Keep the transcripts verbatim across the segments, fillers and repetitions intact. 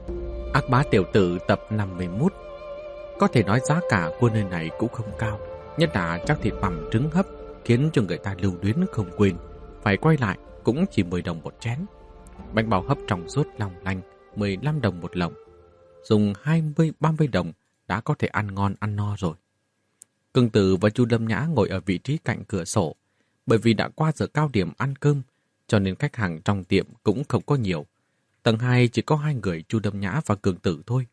Ác bá tiểu tử tập năm mươi mốt. Có thể nói giá cả của nơi này cũng không cao, nhất là chắc thịt bằm trứng hấp khiến cho người ta lưu luyến không quên. Phải quay lại cũng chỉ mười đồng một chén. Bánh bao hấp trong suốt long lanh, mười lăm đồng một lồng. Dùng hai mươi ba mươi đồng đã có thể ăn ngon ăn no rồi. Cương Tử và Chu Lâm Nhã ngồi ở vị trí cạnh cửa sổ. Bởi vì đã qua giờ cao điểm ăn cơm, cho nên khách hàng trong tiệm cũng không có nhiều. Tầng hai chỉ có hai người, Chu Lâm Nhã và Cương Tử thôi.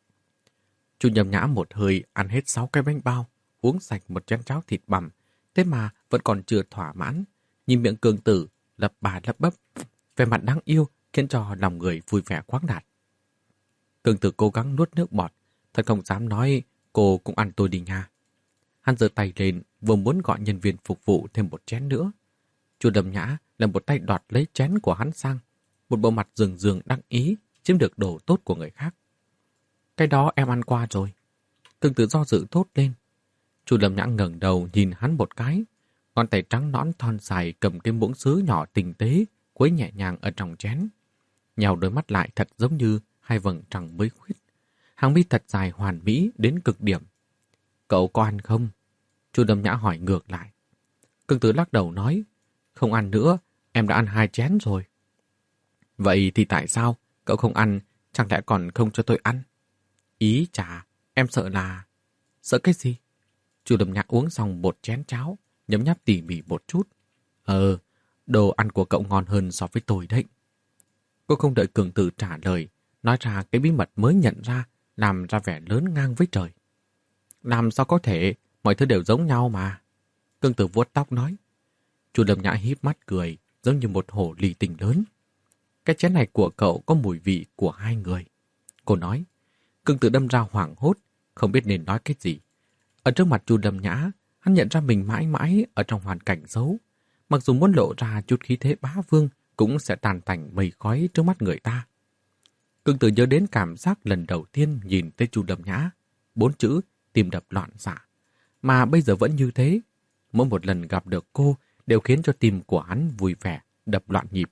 Chu Lâm Nhã một hơi ăn hết sáu cái bánh bao, uống sạch một chén cháo thịt bằm, thế mà vẫn còn chưa thỏa mãn. Nhìn miệng Cương Tử lắp bà lắp bắp, vẻ mặt đáng yêu khiến cho lòng người vui vẻ khoáng đạt. Cương Tử cố gắng nuốt nước bọt, thật không dám nói cô cũng ăn tôi đi nha. Hắn giơ tay lên, vừa muốn gọi nhân viên phục vụ thêm một chén nữa. Chu Lâm Nhã là một tay đoạt lấy chén của hắn sang, một bộ mặt rường rường đắc ý, chiếm được đồ tốt của người khác. Cái đó em ăn qua rồi. Cương Tử do dự thốt lên. Chu Lâm Nhã ngẩng đầu nhìn hắn một cái, ngón tay trắng nõn thon dài cầm cái muỗng sứ nhỏ tinh tế, quấy nhẹ nhàng ở trong chén. Nhào đôi mắt lại thật giống như hai vầng trăng mới khuyết. Hàng mi thật dài hoàn mỹ đến cực điểm. Cậu có ăn không? Chu Lâm Nhã hỏi ngược lại. Cương Tử lắc đầu nói, không ăn nữa, em đã ăn hai chén rồi. Vậy thì tại sao cậu không ăn, chẳng lẽ còn không cho tôi ăn? Ý chà, em sợ là... Sợ cái gì? Chu Lâm Nhã uống xong một chén cháo, nhấm nháp tỉ mỉ một chút. Ờ, đồ ăn của cậu ngon hơn so với tôi đấy. Cô không đợi Cương Tử trả lời, nói ra cái bí mật mới nhận ra, làm ra vẻ lớn ngang với trời. Làm sao có thể, mọi thứ đều giống nhau mà. Cương Tử vuốt tóc nói. Chu Lâm Nhã híp mắt cười, giống như một hồ ly tinh lớn. Cái chén này của cậu có mùi vị của hai người. Cô nói. Cương Tử đâm ra hoảng hốt, không biết nên nói cái gì. Ở trước mặt Chu Lâm Nhã, hắn nhận ra mình mãi mãi ở trong hoàn cảnh xấu. Mặc dù muốn lộ ra chút khí thế bá vương, cũng sẽ tàn tành mây khói trước mắt người ta. Cương Tử nhớ đến cảm giác lần đầu tiên nhìn thấy Chu Lâm Nhã. Bốn chữ, tim đập loạn xạ. Mà bây giờ vẫn như thế. Mỗi một lần gặp được cô đều khiến cho tim của hắn vui vẻ, đập loạn nhịp.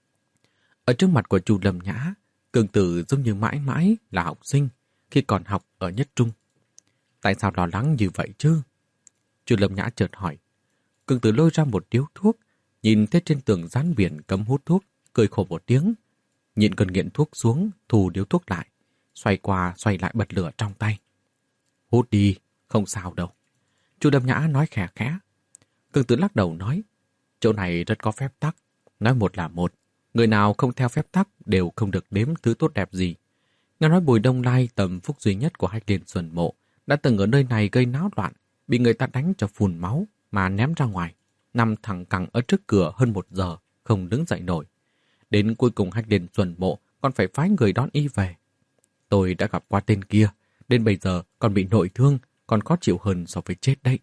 Ở trước mặt của Chu Lâm Nhã, Cương Tử giống như mãi mãi là học sinh khi còn học ở nhất trung. Tại sao lo lắng như vậy chứ? Chu Lâm Nhã chợt hỏi. Cương Tử lôi ra một điếu thuốc, nhìn thấy trên tường dán biển cấm hút thuốc, cười khổ một tiếng. Nhịn cơn nghiện thuốc xuống, thu điếu thuốc lại, xoay qua xoay lại bật lửa trong tay. Hút đi, không sao đâu. Chu Lâm Nhã nói khẽ khẽ. Cương Tử lắc đầu nói, chỗ này rất có phép tắc, nói một là một. Người nào không theo phép tắc đều không được đếm thứ tốt đẹp gì. Nghe nói Bùi Đông Lai, tầm phúc duy nhất của Hách Liên Xuân Mộ, đã từng ở nơi này gây náo loạn, bị người ta đánh cho phun máu mà ném ra ngoài, nằm thẳng cẳng ở trước cửa hơn một giờ, không đứng dậy nổi. Đến cuối cùng Hách Liên Xuân Mộ còn phải phái người đón y về. Tôi đã gặp qua tên kia, đến bây giờ còn bị nội thương, còn khó chịu hơn so với chết đấy.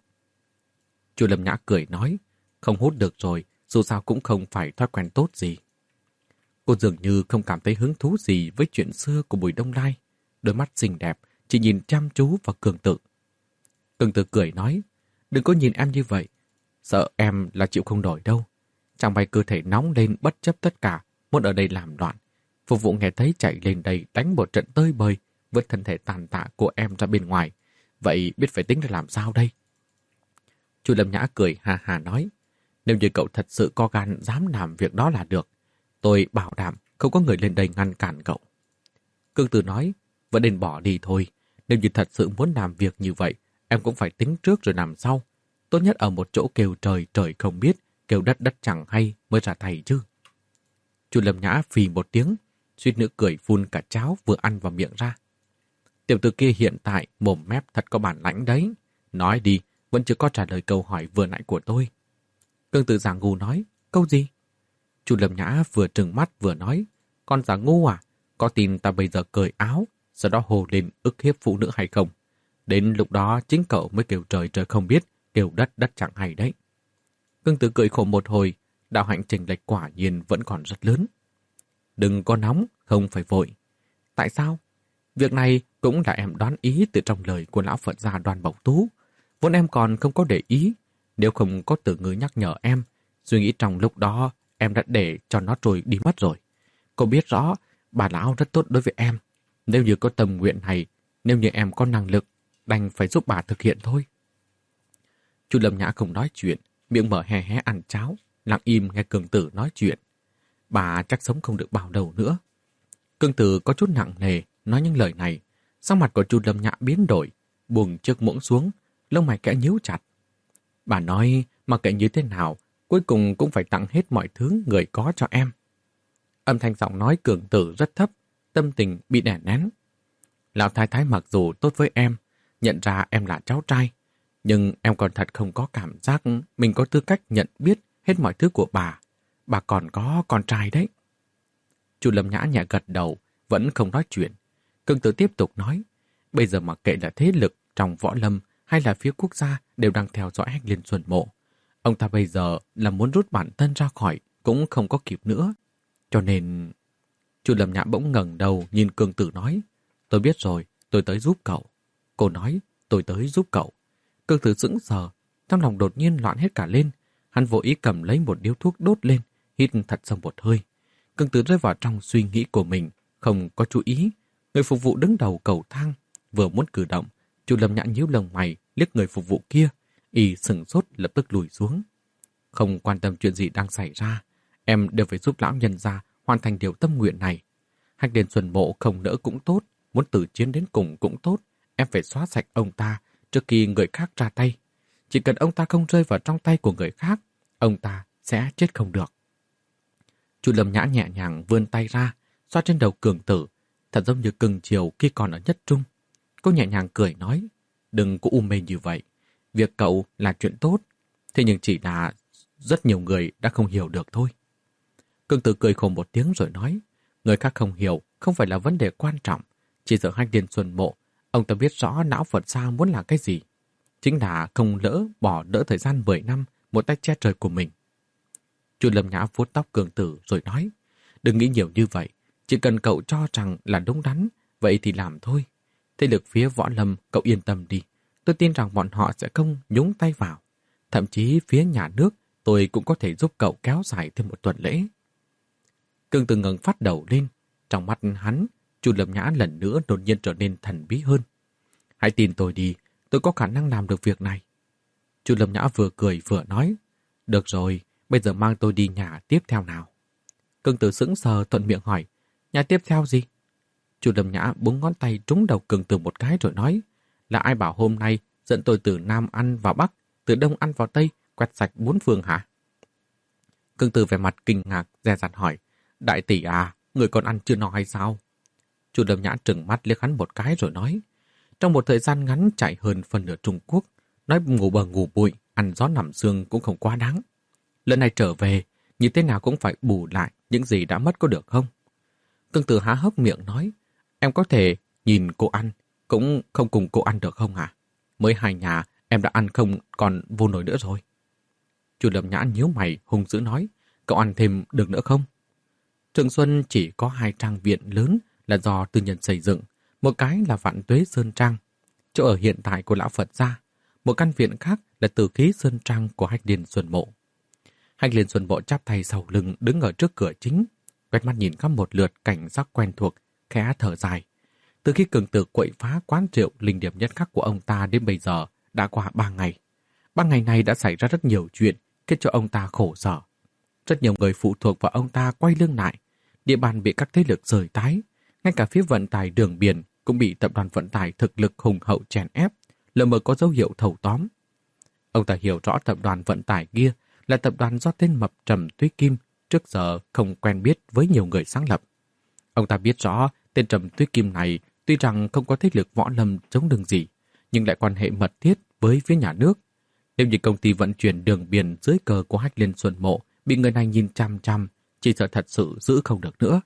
Chu Lâm Nhã cười nói, không hút được rồi, dù sao cũng không phải thói quen tốt gì. Cô dường như không cảm thấy hứng thú gì với chuyện xưa của Bùi Đông Lai. Đôi mắt xinh đẹp, chỉ nhìn chăm chú vào Cương Tử. Cương Tử cười nói, đừng có nhìn em như vậy. Sợ em là chịu không nổi đâu. Chẳng may cơ thể nóng lên bất chấp tất cả, muốn ở đây làm loạn. Phục vụ nghe thấy chạy lên đây đánh một trận tơi bời, vứt thân thể tàn tạ của em ra bên ngoài. Vậy biết phải tính là làm sao đây? Chu Lâm Nhã cười hà hà nói, nếu như cậu thật sự có gan dám làm việc đó là được. Tôi bảo đảm không có người lên đây ngăn cản cậu. Cương Tử nói, vẫn nên bỏ đi thôi. Nếu như thật sự muốn làm việc như vậy, em cũng phải tính trước rồi làm sau. Tốt nhất ở một chỗ kêu trời trời không biết, kêu đất đất chẳng hay mới ra thầy chứ. Chu Lâm Nhã phì một tiếng, suýt nữa cười phun cả cháo vừa ăn vào miệng ra. Tiểu tử kia hiện tại mồm mép thật có bản lãnh đấy. Nói đi, vẫn chưa có trả lời câu hỏi vừa nãy của tôi. Cương Tử giả ngu nói, câu gì? Chu Lâm Nhã vừa trừng mắt vừa nói, con giả ngu à, có tin ta bây giờ cởi áo, sau đó hồ lên ức hiếp phụ nữ hay không? Đến lúc đó chính cậu mới kêu trời trời không biết, kêu đất đất chẳng hay đấy. Cương Tử cười khổ một hồi, đạo hạnh chênh lệch quả nhiên vẫn còn rất lớn. Đừng có nóng, không phải vội. Tại sao? Việc này cũng là em đoán ý từ trong lời của lão Phật gia Đoàn Bổng Tú. Vốn em còn không có để ý, nếu không có từ ngữ nhắc nhở em, suy nghĩ trong lúc đó em đã để cho nó trôi đi mất rồi. Cô biết rõ, bà lão rất tốt đối với em, Nếu như có tâm nguyện này, nếu như em có năng lực, đành phải giúp bà thực hiện thôi. Chu Lâm Nhã không nói chuyện, miệng mở hé hé ăn cháo, lặng im nghe Cường Tử nói chuyện. Bà chắc sống không được bao lâu nữa. Cường Tử có chút nặng nề nói những lời này, sắc mặt của Chu Lâm Nhã biến đổi, buông chiếc muỗng xuống, lông mày kẽ nhíu chặt. Bà nói mặc kệ như thế nào, cuối cùng cũng phải tặng hết mọi thứ người có cho em. Âm thanh giọng nói Cường Tử rất thấp, tâm tình bị đè nén. Lão thái thái mặc dù tốt với em, nhận ra em là cháu trai, nhưng em còn thật không có cảm giác mình có tư cách nhận biết hết mọi thứ của bà. Bà còn có con trai đấy. Chu Lâm Nhã nhẹ gật đầu, vẫn không nói chuyện. Cường Tử tiếp tục nói, bây giờ mặc kệ là thế lực trong võ lâm hay là phía quốc gia đều đang theo dõi Hách Liên Xuân Mộ. Ông ta bây giờ là muốn rút bản thân ra khỏi cũng không có kịp nữa. Cho nên... Chu Lâm Nhã bỗng ngẩng đầu nhìn Cường Tử nói, tôi biết rồi, tôi tới giúp cậu. Cô nói, tôi tới giúp cậu. Cường Tử sững sờ, trong lòng đột nhiên loạn hết cả lên. Hắn vội ý cầm lấy một điếu thuốc đốt lên, hít thật sâu một hơi. Cường Tử rơi vào trong suy nghĩ của mình, không có chú ý. Người phục vụ đứng đầu cầu thang, vừa muốn cử động, Chu Lâm Nhã nhíu lông mày, liếc người phục vụ kia, y sừng sốt lập tức lùi xuống. Không quan tâm chuyện gì đang xảy ra, em đều phải giúp lão nhân gia hoàn thành điều tâm nguyện này. Hách Liên Xuân Mộ không nỡ cũng tốt, muốn tử chiến đến cùng cũng tốt, em phải xóa sạch ông ta trước khi người khác ra tay. Chỉ cần ông ta không rơi vào trong tay của người khác, ông ta sẽ chết không được. Chu Lâm Nhã nhẹ nhàng vươn tay ra, xoa trên đầu Cường Tử, thật giống như cưng chiều khi còn ở nhất trung. Cô nhẹ nhàng cười nói, đừng có u mê như vậy. Việc cậu là chuyện tốt, thế nhưng chỉ là rất nhiều người đã không hiểu được thôi. Cường Tử cười khổ một tiếng rồi nói, người khác không hiểu không phải là vấn đề quan trọng. Chỉ sợ Hách Liên Xuân Mộ, ông ta biết rõ não Phật Sa muốn là cái gì. Chính là không lỡ bỏ đỡ thời gian mười năm một tay che trời của mình. Chu Lâm Nhã vuốt tóc Cường Tử rồi nói, đừng nghĩ nhiều như vậy. Chỉ cần cậu cho rằng là đúng đắn, vậy thì làm thôi. Thế lực phía võ lâm cậu yên tâm đi. Tôi tin rằng bọn họ sẽ không nhúng tay vào. Thậm chí phía nhà nước tôi cũng có thể giúp cậu kéo dài thêm một tuần lễ. Cường Tử ngẩng phát đầu lên. Trong mắt hắn, Chu Lâm Nhã lần nữa đột nhiên trở nên thần bí hơn. Hãy tin tôi đi, tôi có khả năng làm được việc này. Chu Lâm Nhã vừa cười vừa nói, được rồi, bây giờ mang tôi đi nhà tiếp theo nào. Cường Tử sững sờ thuận miệng hỏi, nhà tiếp theo gì? Chu Lâm Nhã búng ngón tay trúng đầu Cường Tử một cái rồi nói, là ai bảo hôm nay dẫn tôi từ Nam ăn vào Bắc, từ Đông ăn vào Tây, quét sạch bốn phương hả? Cường Tử vẻ mặt kinh ngạc, dè dặt hỏi, đại tỷ à, người còn ăn chưa no hay sao? Chu Lâm Nhã trừng mắt liếc hắn một cái rồi nói, trong một thời gian ngắn chạy hơn phần nửa Trung Quốc, nói ngủ bờ ngủ bụi, ăn gió nằm xương cũng không quá đáng. Lần này trở về, như thế nào cũng phải bù lại những gì đã mất có được không? Cường Tử há hốc miệng nói, em có thể nhìn cô ăn, cũng không cùng cô ăn được không hả? Mới hai nhà em đã ăn không còn vô nổi nữa rồi. Chu Lâm Nhã nhíu mày hung dữ nói, cậu ăn thêm được nữa không? Trường Xuân chỉ có hai trang viện lớn là do tư nhân xây dựng, một cái là Vạn Tuế Sơn Trang, chỗ ở hiện tại của lão Phật gia, một căn viện khác là Tử Khí Sơn Trang của Hách Liên Xuân Mộ. Hách Liên Xuân Mộ chắp tay sau lưng đứng ở trước cửa chính, quét mắt nhìn khắp một lượt cảnh sắc quen thuộc, khẽ thở dài. Từ khi Cường Tử quậy phá quán rượu linh điểm nhất khắc của ông ta đến bây giờ đã qua ba ngày. Ba ngày này đã xảy ra rất nhiều chuyện khiến cho ông ta khổ sở. Rất nhiều người phụ thuộc vào ông ta quay lưng lại, địa bàn bị các thế lực rời tái, ngay cả phía vận tải đường biển cũng bị tập đoàn vận tải thực lực hùng hậu chèn ép, lờ mờ có dấu hiệu thâu tóm. Ông ta hiểu rõ tập đoàn vận tải kia là tập đoàn do tên mập Trầm Túy Kim trước giờ không quen biết với nhiều người sáng lập. Ông ta biết rõ tên Trầm Túy Kim này tuy rằng không có thế lực võ lâm chống đường gì, nhưng lại quan hệ mật thiết với phía nhà nước. Nếu như công ty vận chuyển đường biển dưới cờ của Hách Liên Xuân Mộ bị người này nhìn chăm chăm, chỉ sợ thật sự giữ không được nữa.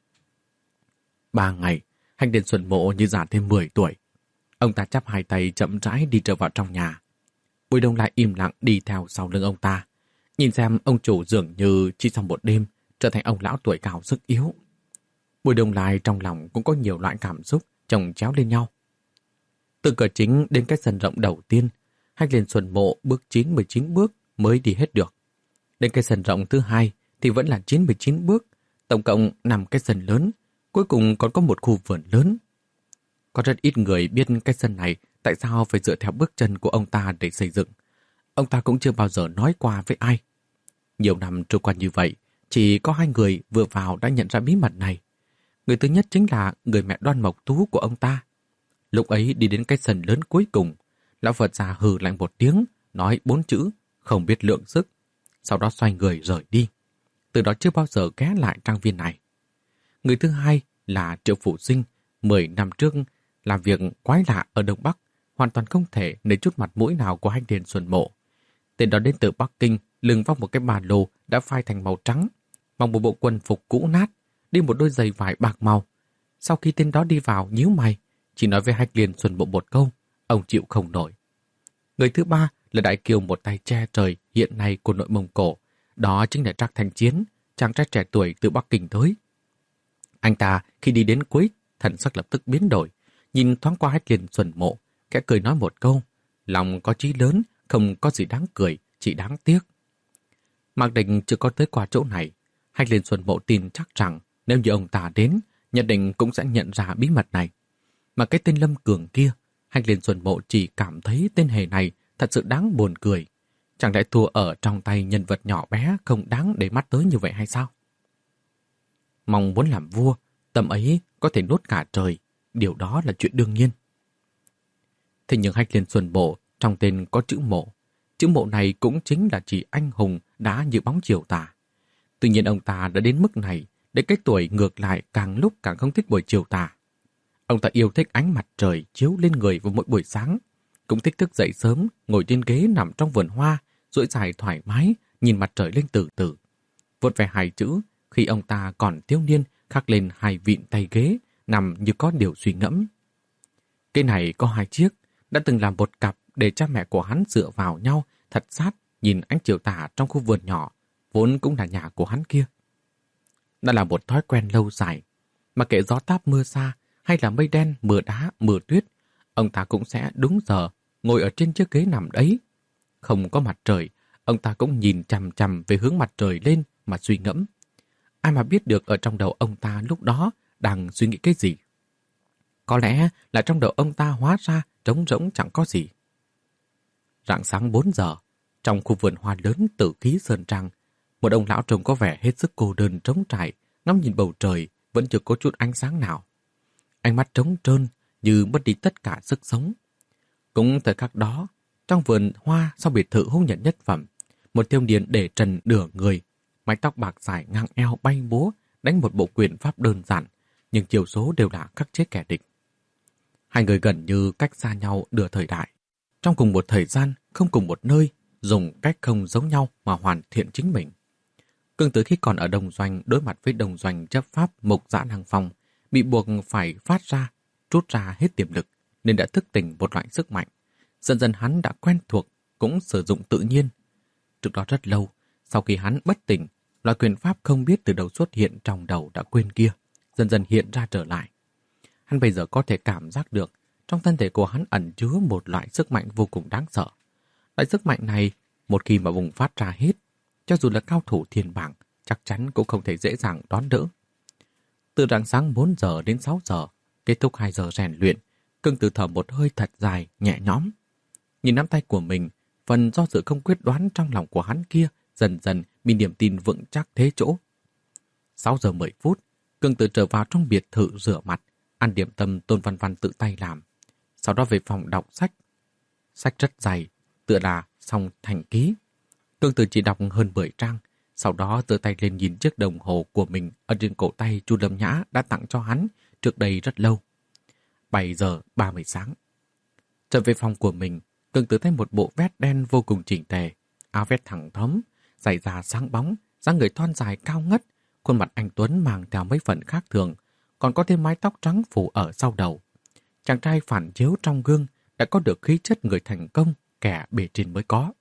Ba ngày, Hách Liên Xuân Mộ như già thêm mười tuổi. Ông ta chắp hai tay chậm rãi đi trở vào trong nhà. Bùi Đông Lai im lặng đi theo sau lưng ông ta. Nhìn xem ông chủ dường như chỉ trong một đêm trở thành ông lão tuổi cao sức yếu. Bùi Đông Lai trong lòng cũng có nhiều loại cảm xúc chồng chéo lên nhau. Từ cửa chính đến cái sân rộng đầu tiên, Hách Liên Xuân Mộ bước chín mươi chín bước mới đi hết được. Đến cái sân rộng thứ hai thì vẫn là chín mươi chín bước, tổng cộng năm cái sân lớn, cuối cùng còn có một khu vườn lớn. Có rất ít người biết cái sân này tại sao phải dựa theo bước chân của ông ta để xây dựng. Ông ta cũng chưa bao giờ nói qua với ai. Nhiều năm trôi qua như vậy, chỉ có hai người vừa vào đã nhận ra bí mật này. Người thứ nhất chính là người mẹ Đoan Mộc Tú của ông ta. Lúc ấy đi đến cái sân lớn cuối cùng, lão Phật già hừ lạnh một tiếng, nói bốn chữ, không biết lượng sức. Sau đó xoay người rời đi. Từ đó chưa bao giờ ghé lại trang viên này. Người thứ hai là Triệu Phủ Sinh, mười năm trước làm việc quái lạ ở Đông Bắc, hoàn toàn không thể lấy chút mặt mũi nào của Hách Liên Xuân Mộ. Tên đó đến từ Bắc Kinh, lưng vác một cái ba lô đã phai thành màu trắng, mặc một bộ quần phục cũ nát, đi một đôi giày vải bạc màu. Sau khi tên đó đi vào nhíu mày, chỉ nói với Hách Liên Xuân Mộ một câu, ông chịu không nổi. Người thứ ba là đại kiều một tay che trời hiện nay của nội Mông Cổ, đó chính là Trác Thanh Chiến, chàng trai trẻ tuổi từ Bắc Kinh tới. Anh ta khi đi đến cuối, thần sắc lập tức biến đổi, nhìn thoáng qua Hách Liên Xuân Mộ, kẽ cười nói một câu, lòng có chí lớn, không có gì đáng cười, chỉ đáng tiếc. Mạc Định chưa có tới qua chỗ này, Hách Liên Xuân Mộ tin chắc rằng nếu như ông ta đến, nhất định cũng sẽ nhận ra bí mật này. Mà cái tên Lâm Cường kia, Hách Liên Xuân Mộ chỉ cảm thấy tên hề này thật sự đáng buồn cười. Chẳng lẽ thua ở trong tay nhân vật nhỏ bé không đáng để mắt tới như vậy hay sao? Mong muốn làm vua, tâm ấy có thể nuốt cả trời, điều đó là chuyện đương nhiên. Thế nhưng Hách Liên Xuân Mộ trong tên có chữ Mộ. Chữ Mộ này cũng chính là chỉ anh hùng đã như bóng chiều tà. Tuy nhiên ông ta đã đến mức này, để cái tuổi ngược lại càng lúc càng không thích buổi chiều tà. Ông ta yêu thích ánh mặt trời chiếu lên người vào mỗi buổi sáng, cũng thích thức dậy sớm, ngồi trên ghế nằm trong vườn hoa, duỗi dài thoải mái, nhìn mặt trời lên từ từ. Vuốt về hai chữ, khi ông ta còn thiếu niên, khắc lên hai vịn tay ghế, nằm như có điều suy ngẫm. Cái này có hai chiếc, đã từng làm một cặp để cha mẹ của hắn dựa vào nhau, thật sát, nhìn ánh chiều tà trong khu vườn nhỏ, vốn cũng là nhà của hắn kia. Đã là một thói quen lâu dài, mà kệ gió táp mưa xa, hay là mây đen, mưa đá, mưa tuyết, ông ta cũng sẽ đúng giờ ngồi ở trên chiếc ghế nằm đấy. Không có mặt trời, ông ta cũng nhìn chằm chằm về hướng mặt trời lên mà suy ngẫm. Ai mà biết được ở trong đầu ông ta lúc đó đang suy nghĩ cái gì? Có lẽ là trong đầu ông ta hóa ra trống rỗng chẳng có gì. Rạng sáng bốn giờ, trong khu vườn hoa lớn Tử Khí Sơn Trang, một ông lão trông có vẻ hết sức cô đơn trống trải, ngắm nhìn bầu trời vẫn chưa có chút ánh sáng nào. Ánh mắt trống trơn như mất đi tất cả sức sống. Cũng thời khắc đó, trong vườn hoa sau biệt thự hôn nhân nhất phẩm, một thiếu niên để trần nửa người, mái tóc bạc dài ngang eo bay múa, đánh một bộ quyền pháp đơn giản, nhưng chiều số đều là khắc chế kẻ địch. Hai người gần như cách xa nhau nửa thời đại, trong cùng một thời gian, không cùng một nơi, dùng cách không giống nhau mà hoàn thiện chính mình. Cương Tử khi còn ở Đồng Doanh đối mặt với Đồng Doanh chấp pháp Mục Dã Năng Phong, bị buộc phải phát ra, trút ra hết tiềm lực, nên đã thức tỉnh một loại sức mạnh. Dần dần hắn đã quen thuộc, cũng sử dụng tự nhiên. Trước đó rất lâu, sau khi hắn bất tỉnh, loại quyền pháp không biết từ đâu xuất hiện trong đầu đã quên kia, dần dần hiện ra trở lại. Hắn bây giờ có thể cảm giác được trong thân thể của hắn ẩn chứa một loại sức mạnh vô cùng đáng sợ. Loại sức mạnh này, một khi mà bùng phát ra hết, cho dù là cao thủ thiên bảng, chắc chắn cũng không thể dễ dàng đón đỡ. Từ rạng sáng bốn giờ đến sáu giờ, kết thúc hai giờ rèn luyện, Cương Tử thở một hơi thật dài, nhẹ nhõm. Nhìn nắm tay của mình, phần do sự không quyết đoán trong lòng của hắn kia dần dần bị niềm tin vững chắc thế chỗ. sáu giờ mười phút, Cương Tử trở vào trong biệt thự rửa mặt, ăn điểm tâm Tôn Văn Văn tự tay làm. Sau đó về phòng đọc sách. Sách rất dày, tựa là Song Thành Ký. Cương Tử chỉ đọc hơn mười trang, sau đó giơ tay lên nhìn chiếc đồng hồ của mình ở trên cổ tay Chu Lâm Nhã đã tặng cho hắn trước đây rất lâu. bảy giờ ba mươi sáng. Trở về phòng của mình, Cương Tử thấy một bộ vest đen vô cùng chỉnh tề, áo vest thẳng thấm, giày da sáng bóng, dáng người thon dài cao ngất, khuôn mặt anh Tuấn mang theo mấy phần khác thường, còn có thêm mái tóc trắng phủ ở sau đầu. Chàng trai phản chiếu trong gương đã có được khí chất người thành công, kẻ bề trên mới có.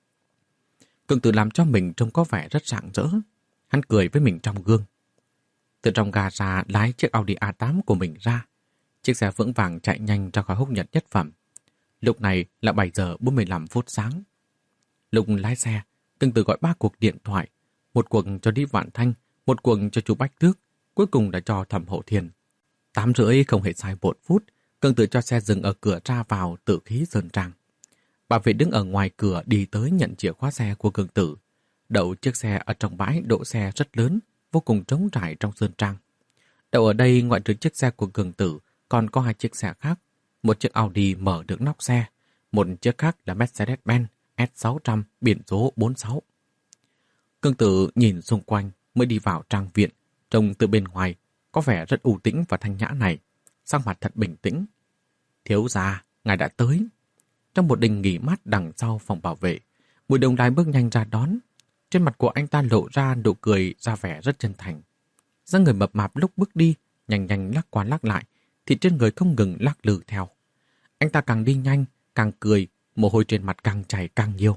Cương Tử làm cho mình trông có vẻ rất rạng rỡ. Hắn cười với mình trong gương. Từ trong gara lái chiếc Audi a tám của mình ra. Chiếc xe vững vàng chạy nhanh ra khỏi húc nhật nhất phẩm. Lúc này là bảy giờ bốn mươi lăm phút sáng. Lúc lái xe, Cương Tử gọi ba cuộc điện thoại. Một cuộc cho Lý Vạn Thanh, một cuộc cho chú Bách Tước, cuối cùng đã cho Thẩm Hậu Thiền. Tám rưỡi không hề sai một phút, Cương Tử cho xe dừng ở cửa ra vào Tử Khí Sơn Trang. Bảo vệ đứng ở ngoài cửa đi tới nhận chìa khóa xe của Cương Tử. Đậu chiếc xe ở trong bãi đỗ xe rất lớn, vô cùng trống trải trong Sơn Trang. Đậu ở đây ngoại trừ chiếc xe của Cương Tử, còn có hai chiếc xe khác. Một chiếc Audi mở được nóc xe, một chiếc khác là Mercedes-Benz S sáu trăm biển số bốn sáu. Cương Tử nhìn xung quanh mới đi vào trang viện, trông từ bên ngoài có vẻ rất u tĩnh và thanh nhã này, sắc mặt thật bình tĩnh. Thiếu gia, ngài đã tới. Trong một đình nghỉ mát đằng sau phòng bảo vệ, Bùi Đồng Đài bước nhanh ra đón. Trên mặt của anh ta lộ ra nụ cười ra vẻ rất chân thành. Dáng người mập mạp lúc bước đi, nhanh nhanh lắc qua lắc lại, thì trên người không ngừng lắc lư theo. Anh ta càng đi nhanh, càng cười, mồ hôi trên mặt càng chảy càng nhiều.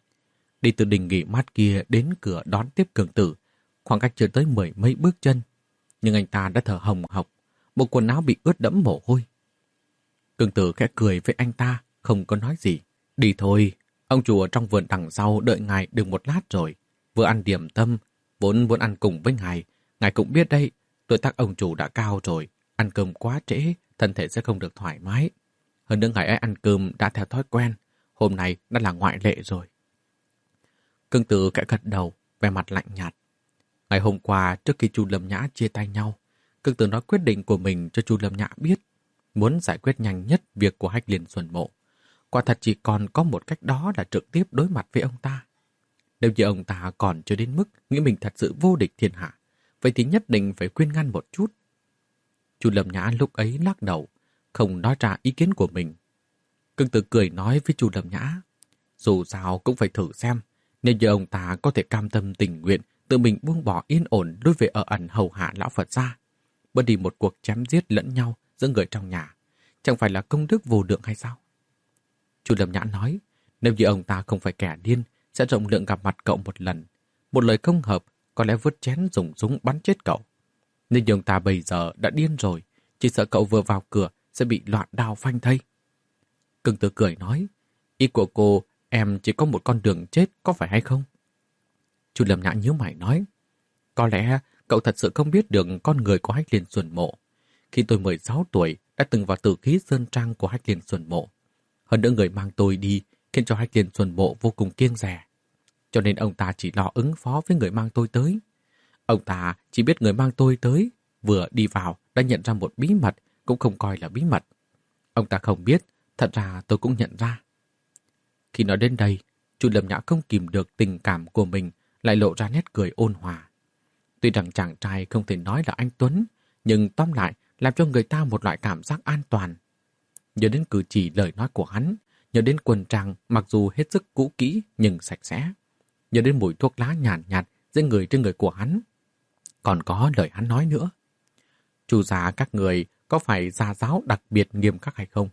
Đi từ đình nghỉ mát kia đến cửa đón tiếp Cương Tử, khoảng cách chưa tới mười mấy bước chân, nhưng anh ta đã thở hồng hộc, bộ quần áo bị ướt đẫm mồ hôi. Cương Tử khẽ cười với anh ta, không có nói gì. Đi thôi, ông chủ ở trong vườn đằng sau đợi ngài được một lát rồi, vừa ăn điểm tâm, vốn muốn ăn cùng với ngài. Ngài cũng biết đấy, tuổi tác ông chủ đã cao rồi, ăn cơm quá trễ, thân thể sẽ không được thoải mái. Hơn nữa ngài ấy ăn cơm đã theo thói quen, hôm nay đã là ngoại lệ rồi. Cương Tử kẽ gật đầu, vẻ mặt lạnh nhạt. Ngày hôm qua, trước khi Chu Lâm Nhã chia tay nhau, Cương Tử nói quyết định của mình cho Chu Lâm Nhã biết, muốn giải quyết nhanh nhất việc của Hách Liên Xuân Mộ. Quả thật chỉ còn có một cách, đó là trực tiếp đối mặt với ông ta. Nếu như ông ta còn chưa đến mức nghĩ mình thật sự vô địch thiên hạ, vậy thì nhất định phải khuyên ngăn một chút. Chu Lâm Nhã lúc ấy lắc đầu, không nói ra ý kiến của mình. Cương Tử cười nói với Chu Lâm Nhã, dù sao cũng phải thử xem, nếu như ông ta có thể cam tâm tình nguyện tự mình buông bỏ yên ổn đối về ở ẩn hầu hạ lão Phật gia, bớt đi một cuộc chém giết lẫn nhau giữa người trong nhà, chẳng phải là công đức vô lượng hay sao? Chu Lâm Nhã nói, nếu như ông ta không phải kẻ điên, sẽ rộng lượng gặp mặt cậu một lần. Một lời không hợp, có lẽ vứt chén dùng súng bắn chết cậu. Nếu như ông ta bây giờ đã điên rồi, chỉ sợ cậu vừa vào cửa sẽ bị loạn đao phanh thây. Cương Tử cười nói, ý của cô, em chỉ có một con đường chết, có phải hay không? Chu Lâm Nhã nhíu mày nói, có lẽ cậu thật sự không biết được con người của Hách Liên Xuân Mộ. Khi tôi mười sáu tuổi, đã từng vào Tử Khí Sơn Trang của Hách Liên Xuân Mộ. Hơn nữa người mang tôi đi khiến cho Hách Liên Xuân Mộ vô cùng kiêng dè. Cho nên ông ta chỉ lo ứng phó với người mang tôi tới. Ông ta chỉ biết người mang tôi tới, vừa đi vào đã nhận ra một bí mật, cũng không coi là bí mật. Ông ta không biết, thật ra tôi cũng nhận ra. Khi nói đến đây, Chu Lâm Nhã không kìm được tình cảm của mình, lại lộ ra nét cười ôn hòa. Tuy rằng chàng trai không thể nói là anh Tuấn, nhưng tóm lại làm cho người ta một loại cảm giác an toàn. Nhớ đến cử chỉ lời nói của hắn, nhớ đến quần trang mặc dù hết sức cũ kỹ nhưng sạch sẽ, nhớ đến mùi thuốc lá nhàn nhạt, nhạt dưới người trên người của hắn. Còn có lời hắn nói nữa. Chu gia các người có phải gia giáo đặc biệt nghiêm khắc hay không?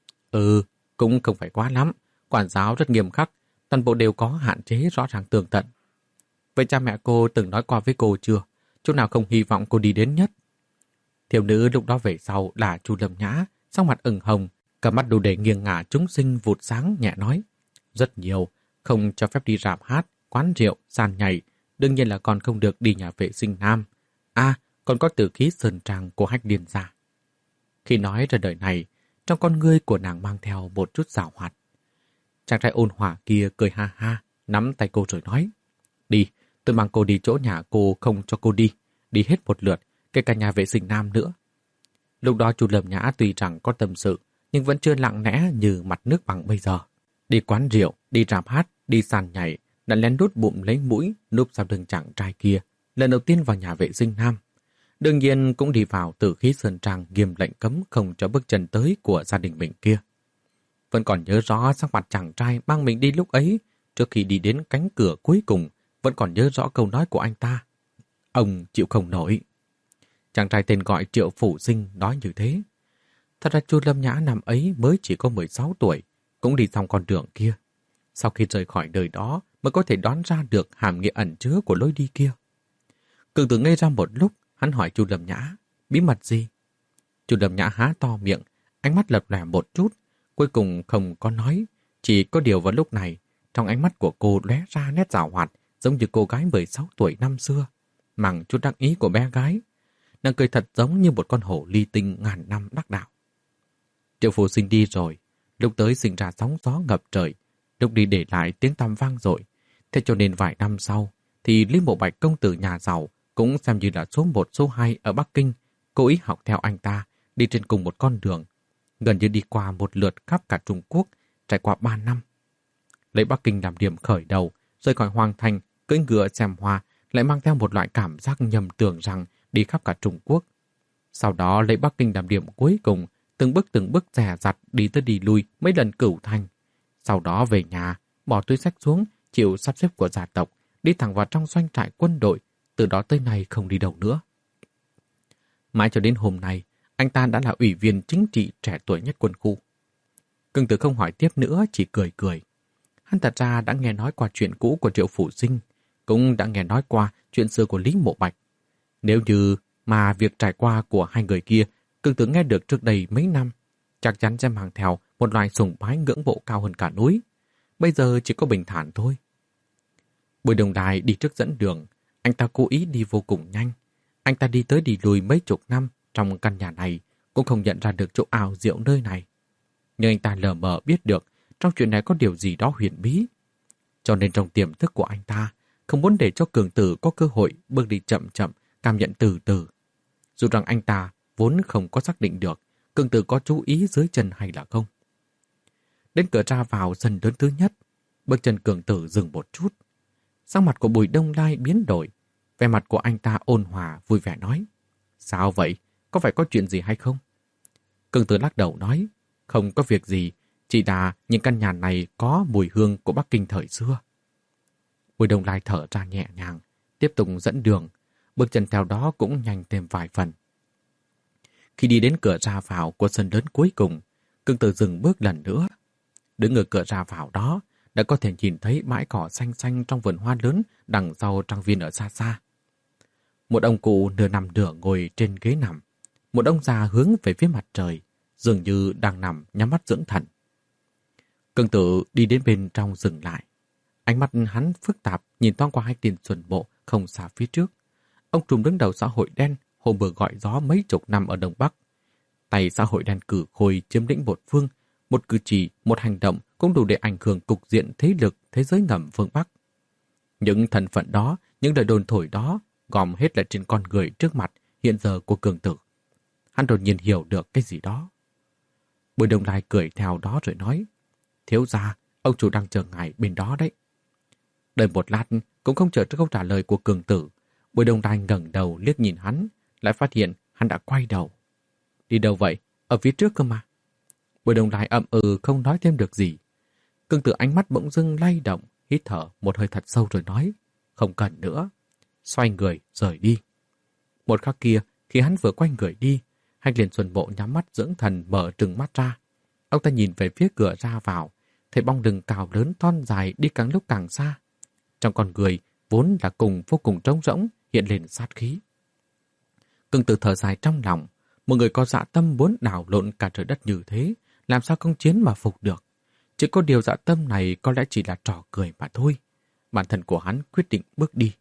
Ừ, cũng không phải quá lắm. Quản giáo rất nghiêm khắc, toàn bộ đều có hạn chế rõ ràng tường tận. Vậy cha mẹ cô từng nói qua với cô chưa? Chỗ nào không hy vọng cô đi đến nhất? Thiếu nữ lúc đó về sau là Chu Lâm Nhã, sắc mặt ửng hồng, cả mắt đủ để nghiêng ngả chúng sinh vụt sáng nhẹ nói. Rất nhiều, không cho phép đi rạp hát, quán rượu, sàn nhảy, đương nhiên là còn không được đi nhà vệ sinh nam. À, còn có Tử Khí Sơn Trang của Hách Liên gia. Khi nói ra đời này, trong con ngươi của nàng mang theo một chút giảo hoạt. Chàng trai ôn hòa kia cười ha ha, nắm tay cô rồi nói. Đi, tôi mang cô đi chỗ nhà cô không cho cô đi, đi hết một lượt, kể cả nhà vệ sinh nam nữa. Lúc đó Chu Lâm Nhã tuy rằng có tâm sự, nhưng vẫn chưa lặng lẽ như mặt nước bằng bây giờ. Đi quán rượu, đi rạp hát, đi sàn nhảy, đã lén đút bụng lấy mũi, núp sau lưng chàng trai kia, lần đầu tiên vào nhà vệ sinh nam. Đương nhiên cũng đi vào Tử Khí Sơn Trang nghiêm lệnh cấm không cho bước chân tới của gia đình mình kia. Vẫn còn nhớ rõ sắc mặt chàng trai mang mình đi lúc ấy, trước khi đi đến cánh cửa cuối cùng, vẫn còn nhớ rõ câu nói của anh ta. Ông chịu không nổi. Chàng trai tên gọi Triệu Phủ Sinh nói như thế. Thật ra Chu Lâm Nhã năm ấy mới chỉ có mười sáu tuổi, cũng đi xong con đường kia. Sau khi rời khỏi đời đó mới có thể đoán ra được hàm nghĩa ẩn chứa của lối đi kia. Cường Tử ngây ra một lúc, hắn hỏi Chu Lâm Nhã, bí mật gì? Chu Lâm Nhã há to miệng, ánh mắt lập lòe một chút, cuối cùng không có nói. Chỉ có điều vào lúc này, trong ánh mắt của cô lóe ra nét giảo hoạt, giống như cô gái mười sáu tuổi năm xưa, mang chút đắc ý của bé gái. Nàng cười thật giống như một con hổ ly tinh ngàn năm đắc đạo. Triệu Phủ Sinh đi rồi, lúc tới sinh ra sóng gió ngập trời, lúc đi để lại tiếng tăm vang dội. Thế cho nên vài năm sau, thì Lý Mộ Bạch công tử nhà giàu cũng xem như là số một số hai ở Bắc Kinh, cố ý học theo anh ta, đi trên cùng một con đường, gần như đi qua một lượt khắp cả Trung Quốc, trải qua ba năm. Lấy Bắc Kinh làm điểm khởi đầu, rời khỏi Hoàng Thành, cưỡi ngựa xem hoa, lại mang theo một loại cảm giác nhầm tưởng rằng đi khắp cả Trung Quốc. Sau đó lấy Bắc Kinh làm điểm cuối cùng, từng bước từng bước dè dặt đi tới đi lui mấy lần Cửu Thành. Sau đó về nhà, bỏ túi xách xuống, chịu sắp xếp của gia tộc, đi thẳng vào trong doanh trại quân đội, từ đó tới nay không đi đâu nữa. Mãi cho đến hôm nay, anh ta đã là ủy viên chính trị trẻ tuổi nhất quân khu. Cương Tử không hỏi tiếp nữa, chỉ cười cười. Hắn thật ra đã nghe nói qua chuyện cũ của Triệu Phủ Sinh, cũng đã nghe nói qua chuyện xưa của Lý Mộ Bạch. Nếu như mà việc trải qua của hai người kia Cương Tử nghe được trước đây mấy năm, chắc chắn sẽ mang theo một loài sùng bái ngưỡng mộ cao hơn cả núi. Bây giờ chỉ có bình thản thôi. Bùi Đồng Đài đi trước dẫn đường, anh ta cố ý đi vô cùng nhanh. Anh ta đi tới đi lui mấy chục năm trong căn nhà này, cũng không nhận ra được chỗ ảo diệu nơi này. Nhưng anh ta lờ mờ biết được trong chuyện này có điều gì đó huyền bí. Cho nên trong tiềm thức của anh ta không muốn để cho Cường Tử có cơ hội bước đi chậm chậm, cảm nhận từ từ. Dù rằng anh ta vốn không có xác định được Cường Tử có chú ý dưới chân hay là không. Đến cửa ra vào sân lớn thứ nhất, bước chân Cường Tử dừng một chút. Sắc mặt của Bùi Đông Lai biến đổi, vẻ mặt của anh ta ôn hòa vui vẻ nói: Sao vậy? Có phải có chuyện gì hay không? Cường Tử lắc đầu nói: Không có việc gì, chỉ là những căn nhà này có mùi hương của Bắc Kinh thời xưa. Bùi Đông Lai thở ra nhẹ nhàng, tiếp tục dẫn đường, bước chân theo đó cũng nhanh thêm vài phần. Khi đi đến cửa ra vào của sân lớn cuối cùng, Cường Tử dừng bước lần nữa. Đứng ở cửa ra vào đó, đã có thể nhìn thấy bãi cỏ xanh xanh trong vườn hoa lớn đằng sau trang viên ở xa xa. Một ông cụ nửa nằm nửa ngồi trên ghế nằm, một ông già hướng về phía mặt trời, dường như đang nằm nhắm mắt dưỡng thần. Cường Tử đi đến bên trong dừng lại. Ánh mắt hắn phức tạp nhìn toan qua hai tiền xuân bộ không xa phía trước. Ông trùm đứng đầu xã hội đen hôm vừa gọi gió mấy chục năm ở Đông Bắc. Tay xã hội đen cử khôi chiếm lĩnh một phương, một cử chỉ, một hành động cũng đủ để ảnh hưởng cục diện thế lực thế giới ngầm phương Bắc. Những thân phận đó, những lời đồn thổi đó gom hết lại trên con người trước mặt hiện giờ của Cường Tử. Hắn đột nhiên hiểu được cái gì đó. Bùi Đông Lai cười theo đó rồi nói: Thiếu gia, ông chủ đang chờ ngài bên đó đấy. Đợi một lát cũng không chờ trước câu trả lời của Cường Tử, Bùi Đông Lai ngẩng đầu liếc nhìn hắn, lại phát hiện hắn đã quay đầu. Đi đâu vậy? Ở phía trước cơ mà. Bùi Đông Lai ậm ừ không nói thêm được gì. Cường Tử ánh mắt bỗng dưng lay động, hít thở một hơi thật sâu rồi nói: Không cần nữa. Xoay người rời đi. Một khắc kia, khi hắn vừa quay người đi, Hách Liên Xuân Bộ nhắm mắt dưỡng thần mở trừng mắt ra. Ông ta nhìn về phía cửa ra vào, thấy bóng lưng cao lớn thon dài đi càng lúc càng xa. Trong con người vốn là cùng vô cùng trống rỗng hiện lên sát khí. Cường Tử thở dài trong lòng, một người có dạ tâm muốn đảo lộn cả trời đất như thế, làm sao không chiến mà phục được. Chỉ có điều dạ tâm này có lẽ chỉ là trò cười mà thôi. Bản thân của hắn quyết định bước đi.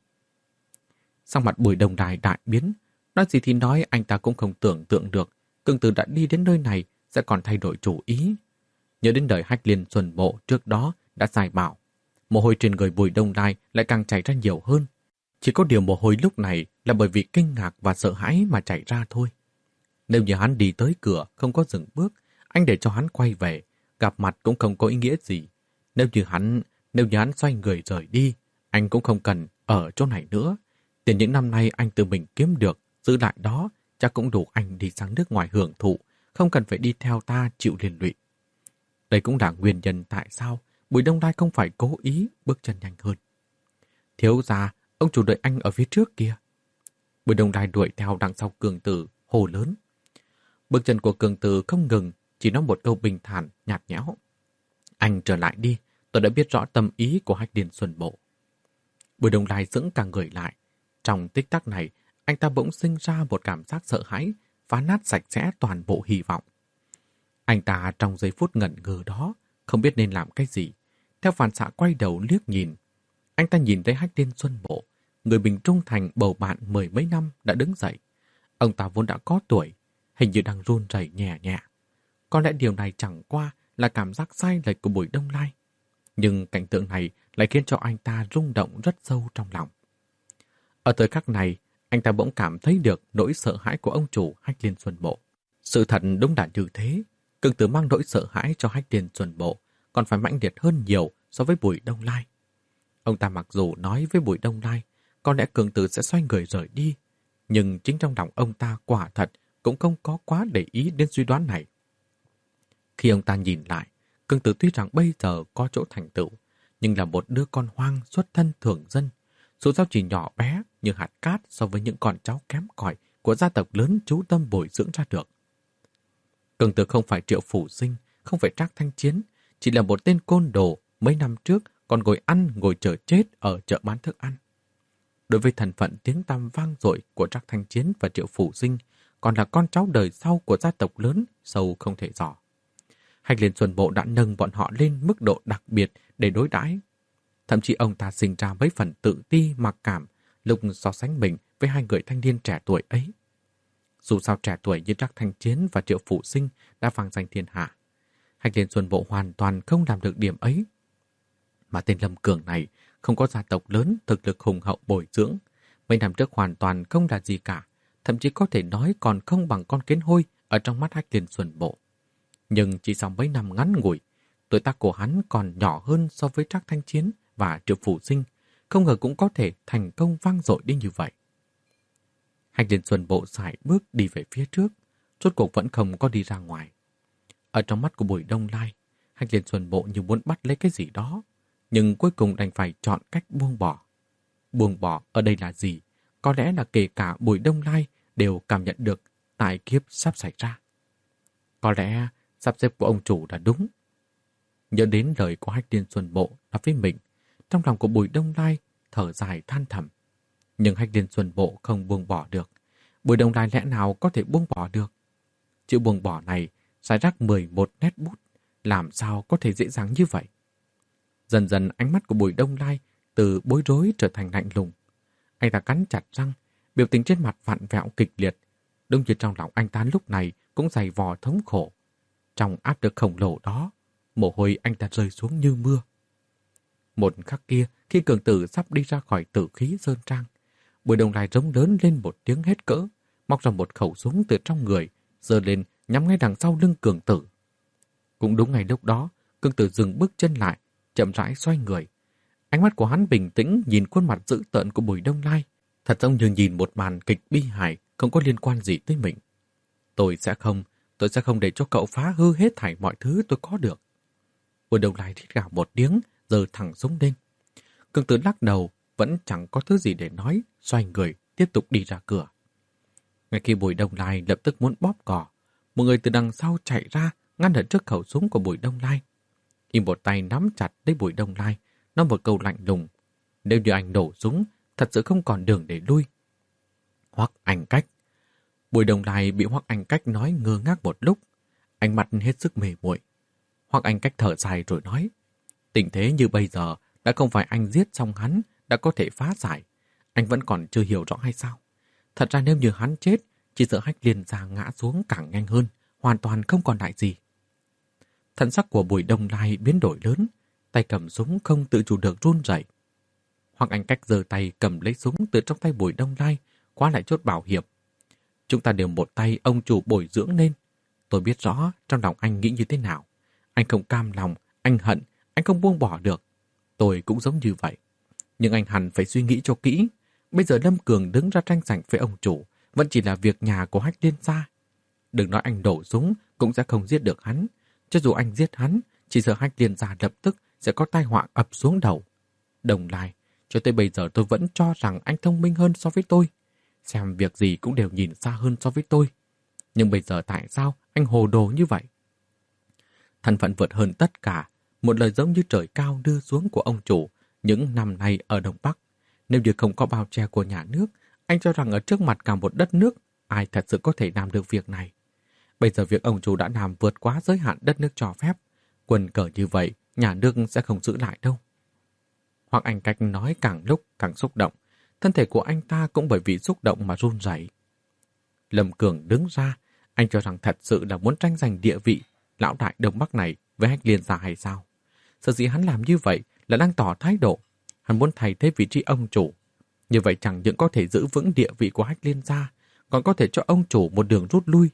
Sắc mặt Bùi Đông Đài đại biến, nói gì thì nói anh ta cũng không tưởng tượng được Cường Tử đã đi đến nơi này sẽ còn thay đổi chủ ý. Nhớ đến đời Hách Liên Xuân Bộ trước đó đã sai bảo, mồ hôi trên người Bùi Đông Đài lại càng chảy ra nhiều hơn. Chỉ có điều mồ hôi lúc này là bởi vì kinh ngạc và sợ hãi mà chảy ra thôi. Nếu như hắn đi tới cửa không có dừng bước, anh để cho hắn quay về, gặp mặt cũng không có ý nghĩa gì. Nếu như hắn, nếu như hắn xoay người rời đi, anh cũng không cần ở chỗ này nữa. Tiền những năm nay anh tự mình kiếm được, giữ lại đó chắc cũng đủ anh đi sang nước ngoài hưởng thụ, không cần phải đi theo ta chịu liên lụy. Đây cũng là nguyên nhân tại sao Bùi Đông Lai không phải cố ý bước chân nhanh hơn. Thiếu gia, ông chủ đợi anh ở phía trước kia. Bùi Đông Lai đuổi theo đằng sau Cường Tử, hồ lớn. Bước chân của Cường Tử không ngừng, chỉ nói một câu bình thản, nhạt nhẽo. Anh trở lại đi, tôi đã biết rõ tâm ý của Hách Liên Xuân Bộ. Bùi Đông Lai sững cả người lại. Trong tích tắc này, anh ta bỗng sinh ra một cảm giác sợ hãi, phá nát sạch sẽ toàn bộ hy vọng. Anh ta trong giây phút ngẩn ngơ đó, không biết nên làm cái gì. Theo phản xạ quay đầu liếc nhìn. Anh ta nhìn thấy Hách Liên Xuân Bộ, người bình trung thành bầu bạn mười mấy năm đã đứng dậy. Ông ta vốn đã có tuổi, hình như đang run rẩy nhẹ nhẹ. Có lẽ điều này chẳng qua là cảm giác sai lệch của Bùi Đông Lai. Nhưng cảnh tượng này lại khiến cho anh ta rung động rất sâu trong lòng. Ở thời khắc này, anh ta bỗng cảm thấy được nỗi sợ hãi của ông chủ Hách Liên Xuân Bộ. Sự thật đúng là như thế. Cường Tử mang nỗi sợ hãi cho Hách Liên Xuân Bộ còn phải mãnh liệt hơn nhiều so với Bùi Đông Lai. Ông ta mặc dù nói với Bùi Đông Lai có lẽ Cường Tử sẽ xoay người rời đi, nhưng chính trong lòng ông ta quả thật cũng không có quá để ý đến suy đoán này. Khi ông ta nhìn lại, Cường Tử tuy rằng bây giờ có chỗ thành tựu, nhưng là một đứa con hoang xuất thân thường dân, dù sao chỉ nhỏ bé như hạt cát so với những con cháu kém cỏi của gia tộc lớn chú tâm bồi dưỡng ra được. Cường Tử không phải Triệu Phủ Sinh, không phải Trác Thanh Chiến, chỉ là một tên côn đồ mấy năm trước còn ngồi ăn ngồi chờ chết ở chợ bán thức ăn. Đối với thân phận tiếng tăm vang dội của Trác Thanh Chiến và Triệu Phủ Sinh, còn là con cháu đời sau của gia tộc lớn, sâu không thể dò. Hách Liên Xuân Bộ đã nâng bọn họ lên mức độ đặc biệt để đối đãi. Thậm chí ông ta sinh ra mấy phần tự ti mặc cảm lúc so sánh mình với hai người thanh niên trẻ tuổi ấy. Dù sao trẻ tuổi như Trác Thanh Chiến và Triệu Phủ Sinh đã vang danh thiên hạ, Hách Liên Xuân Bộ hoàn toàn không làm được điểm ấy. Mà tên Lâm Cường này không có gia tộc lớn thực lực hùng hậu bồi dưỡng, mấy năm trước hoàn toàn không là gì cả, thậm chí có thể nói còn không bằng con kiến hôi ở trong mắt Hách Liên Xuân Bộ. Nhưng chỉ sau mấy năm ngắn ngủi, tuổi tác của hắn còn nhỏ hơn so với Trác Thanh Chiến và Triệu Phủ Sinh, không ngờ cũng có thể thành công vang dội đến như vậy. Hách Liên Xuân Bộ sải bước đi về phía trước, rốt cuộc vẫn không có đi ra ngoài. Ở trong mắt của Bùi Đông Lai, Hách Liên Xuân Bộ như muốn bắt lấy cái gì đó, nhưng cuối cùng đành phải chọn cách buông bỏ. Buông bỏ ở đây là gì? Có lẽ là kể cả Bùi Đông Lai đều cảm nhận được tai kiếp sắp xảy ra. Có lẽ sắp xếp của ông chủ là đúng. Nhớ đến lời của Hách Liên Xuân Bộ nói với mình, trong lòng của Bùi Đông Lai thở dài than thầm. Nhưng Hách Liên Xuân Bộ không buông bỏ được. Bùi Đông Lai lẽ nào có thể buông bỏ được? Chữ buông bỏ này rải rác mười một nét bút, làm sao có thể dễ dàng như vậy? Dần dần ánh mắt của Bùi Đông Lai từ bối rối trở thành lạnh lùng. Anh ta cắn chặt răng, biểu tình trên mặt vặn vẹo kịch liệt. Đúng như trong lòng anh ta lúc này cũng dày vò thống khổ. Trong áp lực khổng lồ đó, mồ hôi anh ta rơi xuống như mưa. Một khắc kia, khi Cường Tử sắp đi ra khỏi tử khí sơn trang, Bùi Đông Lai rống lớn lên một tiếng hết cỡ, móc ra một khẩu súng từ trong người, giơ lên nhắm ngay đằng sau lưng Cường Tử. Cũng đúng ngày lúc đó, Cường Tử dừng bước chân lại, chậm rãi xoay người. Ánh mắt của hắn bình tĩnh nhìn khuôn mặt dữ tợn của Bùi Đông Lai, thật giống như nhìn một màn kịch bi hài không có liên quan gì tới mình. Tôi sẽ không, tôi sẽ không để cho cậu phá hư hết thảy mọi thứ tôi có được. Bùi Đông Lai rít gào một tiếng, giơ thẳng súng lên. Cường Tử lắc đầu, vẫn chẳng có thứ gì để nói, xoay người, tiếp tục đi ra cửa. Ngay khi Bùi Đông Lai lập tức muốn bóp cò, một người từ đằng sau chạy ra, ngăn ở trước khẩu súng của Bùi Đông Lai. Y một tay nắm chặt lấy Bùi Đông Lai, nói một câu lạnh lùng. Nếu như anh nổ súng, thật sự không còn đường để lui. Hoắc Anh Cách. Bùi Đông Lai bị Hoắc Anh Cách nói ngơ ngác một lúc, ánh mặt hết sức mê muội. Hoắc Anh Cách thở dài rồi nói, tình thế như bây giờ đã không phải anh giết xong hắn đã có thể phá giải, anh vẫn còn chưa hiểu rõ hay sao? Thật ra nếu như hắn chết, chỉ sợ Hách Liên gia ngã xuống càng nhanh hơn, hoàn toàn không còn lại gì. Thần sắc của Bùi Đông Lai biến đổi lớn, tay cầm súng không tự chủ được run rẩy. Hoắc Anh Cách giơ tay cầm lấy súng từ trong tay Bùi Đông Lai, khóa lại chốt bảo hiểm. Chúng ta đều một tay ông chủ bồi dưỡng nên. Tôi biết rõ trong lòng anh nghĩ như thế nào. Anh không cam lòng, anh hận, anh không buông bỏ được. Tôi cũng giống như vậy. Nhưng anh hẳn phải suy nghĩ cho kỹ. Bây giờ Lâm Cường đứng ra tranh giành với ông chủ vẫn chỉ là việc nhà của Hách Liên gia. Đừng nói anh đổ súng cũng sẽ không giết được hắn. Cho dù anh giết hắn, chỉ sợ Hách Liên gia lập tức sẽ có tai họa ập xuống đầu. Đồng Lai, cho tới bây giờ tôi vẫn cho rằng anh thông minh hơn so với tôi. Xem việc gì cũng đều nhìn xa hơn so với tôi. Nhưng bây giờ tại sao anh hồ đồ như vậy? Thân phận vượt hơn tất cả, một lời giống như trời cao đưa xuống của ông chủ những năm nay ở Đông Bắc. Nếu như không có bao che của nhà nước, anh cho rằng ở trước mặt cả một đất nước, ai thật sự có thể làm được việc này. Bây giờ việc ông chủ đã làm vượt quá giới hạn đất nước cho phép. Quần cờ như vậy, nhà nước sẽ không giữ lại đâu. Hoắc Anh Cách nói càng lúc càng xúc động. Thân thể của anh ta cũng bởi vì xúc động mà run rẩy. Lâm Cường đứng ra, anh cho rằng thật sự là muốn tranh giành địa vị, lão đại Đông Bắc này với Hách Liên gia hay sao? Sở dĩ hắn làm như vậy là đang tỏ thái độ. Hắn muốn thay thế vị trí ông chủ. Như vậy chẳng những có thể giữ vững địa vị của Hách Liên gia, còn có thể cho ông chủ một đường rút lui.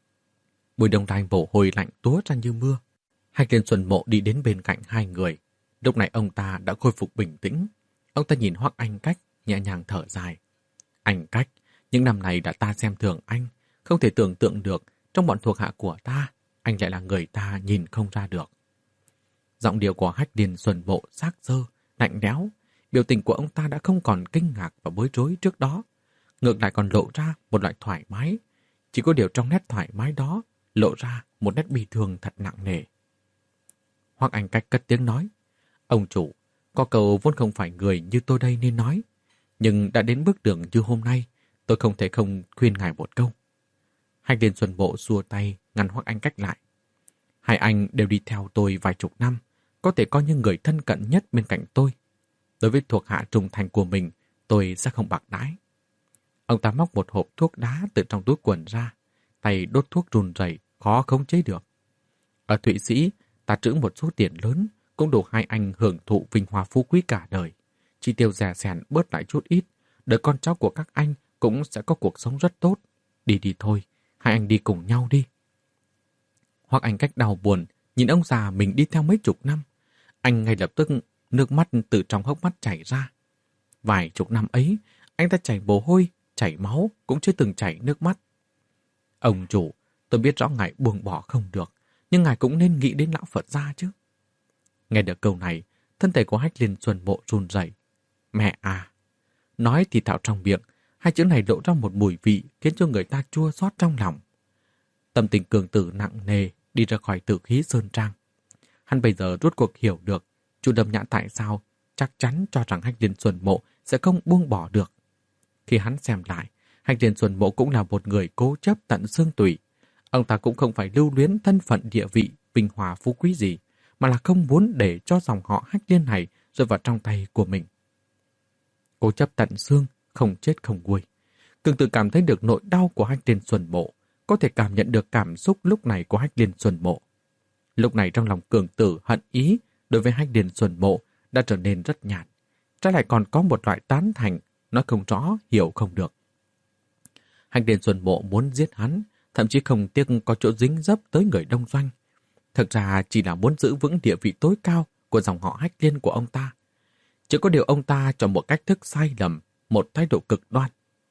Bùi Đông Lai mồ hôi lạnh túa ra như mưa. Hách Liên Xuân Mộ đi đến bên cạnh hai người. Lúc này ông ta đã khôi phục bình tĩnh. Ông ta nhìn Hoắc Anh Cách, nhẹ nhàng thở dài. Anh Cách, những năm này đã ta xem thường anh, không thể tưởng tượng được trong bọn thuộc hạ của ta, anh lại là người ta nhìn không ra được. Giọng điệu của Hách Liên Xuân Mộ xác dơ, lạnh lẽo. Biểu tình của ông ta đã không còn kinh ngạc và bối rối trước đó. Ngược lại còn lộ ra một loại thoải mái. Chỉ có điều trong nét thoải mái đó lộ ra một nét bi thương thật nặng nề. Hoắc Anh Cách cất tiếng nói. Ông chủ, có câu vốn không phải người như tôi đây nên nói. Nhưng đã đến bước đường như hôm nay, tôi không thể không khuyên ngài một câu. Hách Liên Xuân Mộ xua tay ngăn Hoắc Anh Cách lại. Hai anh đều đi theo tôi vài chục năm, có thể coi như người thân cận nhất bên cạnh tôi. Đối với thuộc hạ trung thành của mình, tôi sẽ không bạc đãi. Ông ta móc một hộp thuốc đá từ trong túi quần ra, tay đốt thuốc run rẩy, khó khống chế được. Ở Thụy Sĩ, ta trữ một số tiền lớn, cũng đủ hai anh hưởng thụ vinh hoa phú quý cả đời. Chi tiêu rẻ sẻn bớt lại chút ít, đời con cháu của các anh cũng sẽ có cuộc sống rất tốt. Đi đi thôi, hai anh đi cùng nhau đi. Hoắc Anh Cách đau buồn, nhìn ông già mình đi theo mấy chục năm. Anh ngay lập tức nước mắt từ trong hốc mắt chảy ra. Vài chục năm ấy, anh ta chảy mồ hôi, chảy máu, cũng chưa từng chảy nước mắt. Ông chủ, tôi biết rõ ngài buông bỏ không được, nhưng ngài cũng nên nghĩ đến lão Phật gia chứ. Nghe được câu này, thân thể của Hách Liên Xuân Mộ run rẩy. Mẹ à! Nói thì thạo trong miệng, hai chữ này lộ ra một mùi vị khiến cho người ta chua xót trong lòng. Tâm tình cường tử nặng nề đi ra khỏi tử khí sơn trang. Hắn bây giờ rốt cuộc hiểu được Chu Đâm Nhã tại sao chắc chắn cho rằng Hách Liên Xuân Mộ sẽ không buông bỏ được. Khi hắn xem lại, Hách Liên Xuân Mộ cũng là một người cố chấp tận xương tủy. Ông ta cũng không phải lưu luyến thân phận địa vị, vinh hòa phú quý gì, mà là không muốn để cho dòng họ Hách Liên này rơi vào trong tay của mình. Cố chấp tận xương, không chết không nguôi. Cường Tử cảm thấy được nỗi đau của Hách Liên Xuân Mộ, có thể cảm nhận được cảm xúc lúc này của Hách Liên Xuân Mộ. Lúc này trong lòng Cường Tử hận ý đối với Hách Liên Xuân Mộ đã trở nên rất nhạt, trái lại còn có một loại tán thành, nói không rõ, hiểu không được. Hách Liên Xuân Mộ muốn giết hắn, thậm chí không tiếc có chỗ dính dấp tới người đông doanh. Thực ra chỉ là muốn giữ vững địa vị tối cao của dòng họ Hách Liên của ông ta. Chỉ có điều ông ta chọn một cách thức sai lầm, một thái độ cực đoan.